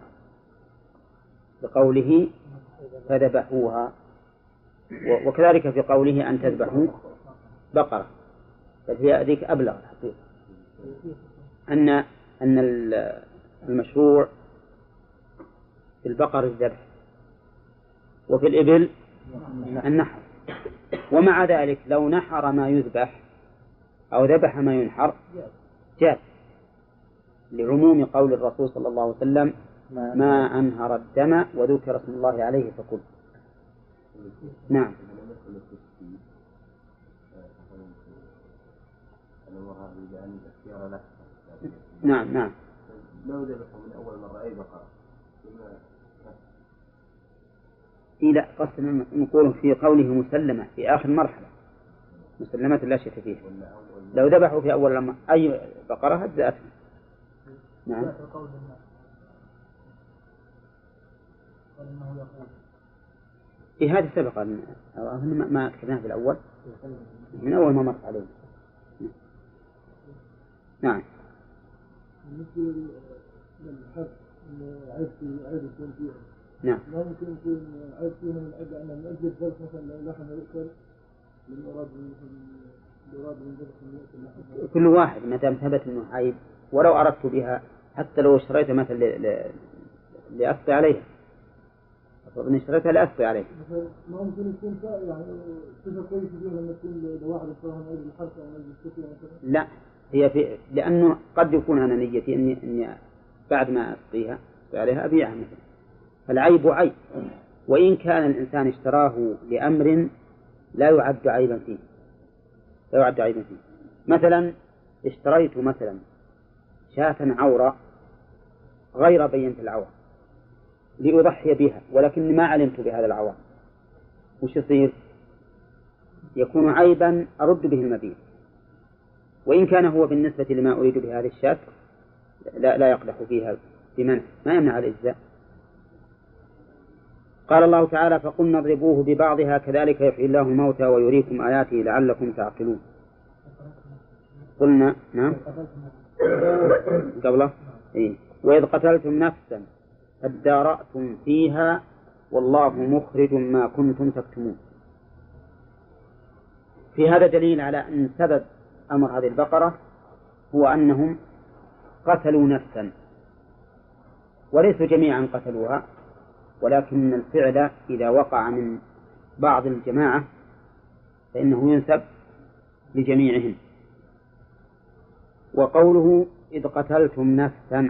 Speaker 1: بقوله فذبحوها. وكذلك في قوله أن تذبحوا بقرة، فهي ذيك أبلغ الحقيقة، أن المشروع في البقر الذبح، وفي الإبل النحر. ومع ذلك لو نحر ما يذبح أو ذبح ما ينحر جاز، لعموم قول الرسول صلى الله عليه وسلم ما أنهر الدم وذكر اسم الله عليه فكل. نعم. نعم.
Speaker 5: لو ذبحوا من أول مرة أي بقرة
Speaker 1: لا، قصدنا نقول في قوله مسلمة في آخر مرحلة، مسلمة لا شك فيها. لو ذبحوا في أول مرة أي بقرة هدأتهم. نعم. هذا سبق ما كتبناه في الأول من أول ما مر عليه. نعم.
Speaker 2: مثل الحق عيب يكون فيها.
Speaker 1: نعم.
Speaker 2: ما ممكن يكون عيب فيها من أجل أن نأجل ذبح مثلا لحم يؤكل من أراد من ذبح.
Speaker 1: كل واحد ما دام ثبت إنه عيب، ولو أردت بها حتى لو اشتريت مثلا لأخذ عليها وإن اشتريتها لا أخفي عليه.
Speaker 2: مثلا ما ممكن يكون يعني صفة كويسة فيها لما تكون واحد اشتراها من أجل الحرث أو من أجل السقيا مثلا؟
Speaker 1: لا، هي لأنه قد يكون أنا نيتي إني بعد ما أسقيها عليها أبيعها مثلا، فالعيب عيب، وإن كان الإنسان اشتراه لأمر لا يعد عيبا فيه، لا يعد عيبا فيه. مثلا اشتريت مثلا شاة عورة غير بينة العورة لأضحي بها، ولكني ما علمت بهذا العورة، وش يصير؟ يكون عيبا أرد به المبيع، وإن كان هو بالنسبة لما أريد بهذه الشاة لا يقدح فيها بمنع، ما يمنع الإجزاء. قال الله تعالى: فقلنا اضربوه ببعضها كذلك يحيي الله الموتى ويريكم آياته لعلكم تعقلون. قلنا نعم قبله إيه. وإذ قتلتم نفسا فادارأتم فيها والله مخرج ما كنتم تكتمون. في هذا دليل على أن سبب أمر هذه البقرة هو أنهم قتلوا نفسا، وليسوا جميعا قتلوها، ولكن الفعل إذا وقع من بعض الجماعة فإنه ينسب لجميعهم. وقوله إذ قتلتم نفسا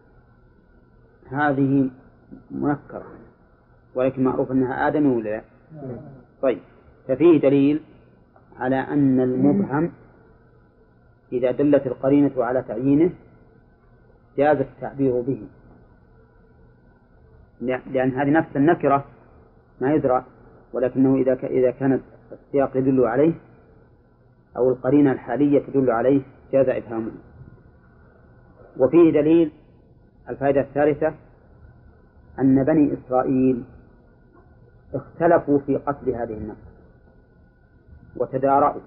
Speaker 1: هذه منكرة، ولكن معروف أنها آدم ولا لا؟ طيب، ففيه دليل على أن المبهم إذا دلت القرينة على تعيينه جاز التعبير به، لأن هذه نفس النكرة ما يدرى، ولكنه إذا كانت السياق يدل عليه أو القرينة الحالية تدل عليه جاز إبهامه. وفيه دليل الفائدة الثالثة أن بني إسرائيل اختلفوا في قتل هذه النفس وتدارأوا،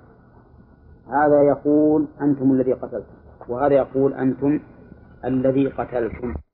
Speaker 1: هذا يقول أنتم الذي قتلتم، وهذا يقول أنتم الذي قتلتم.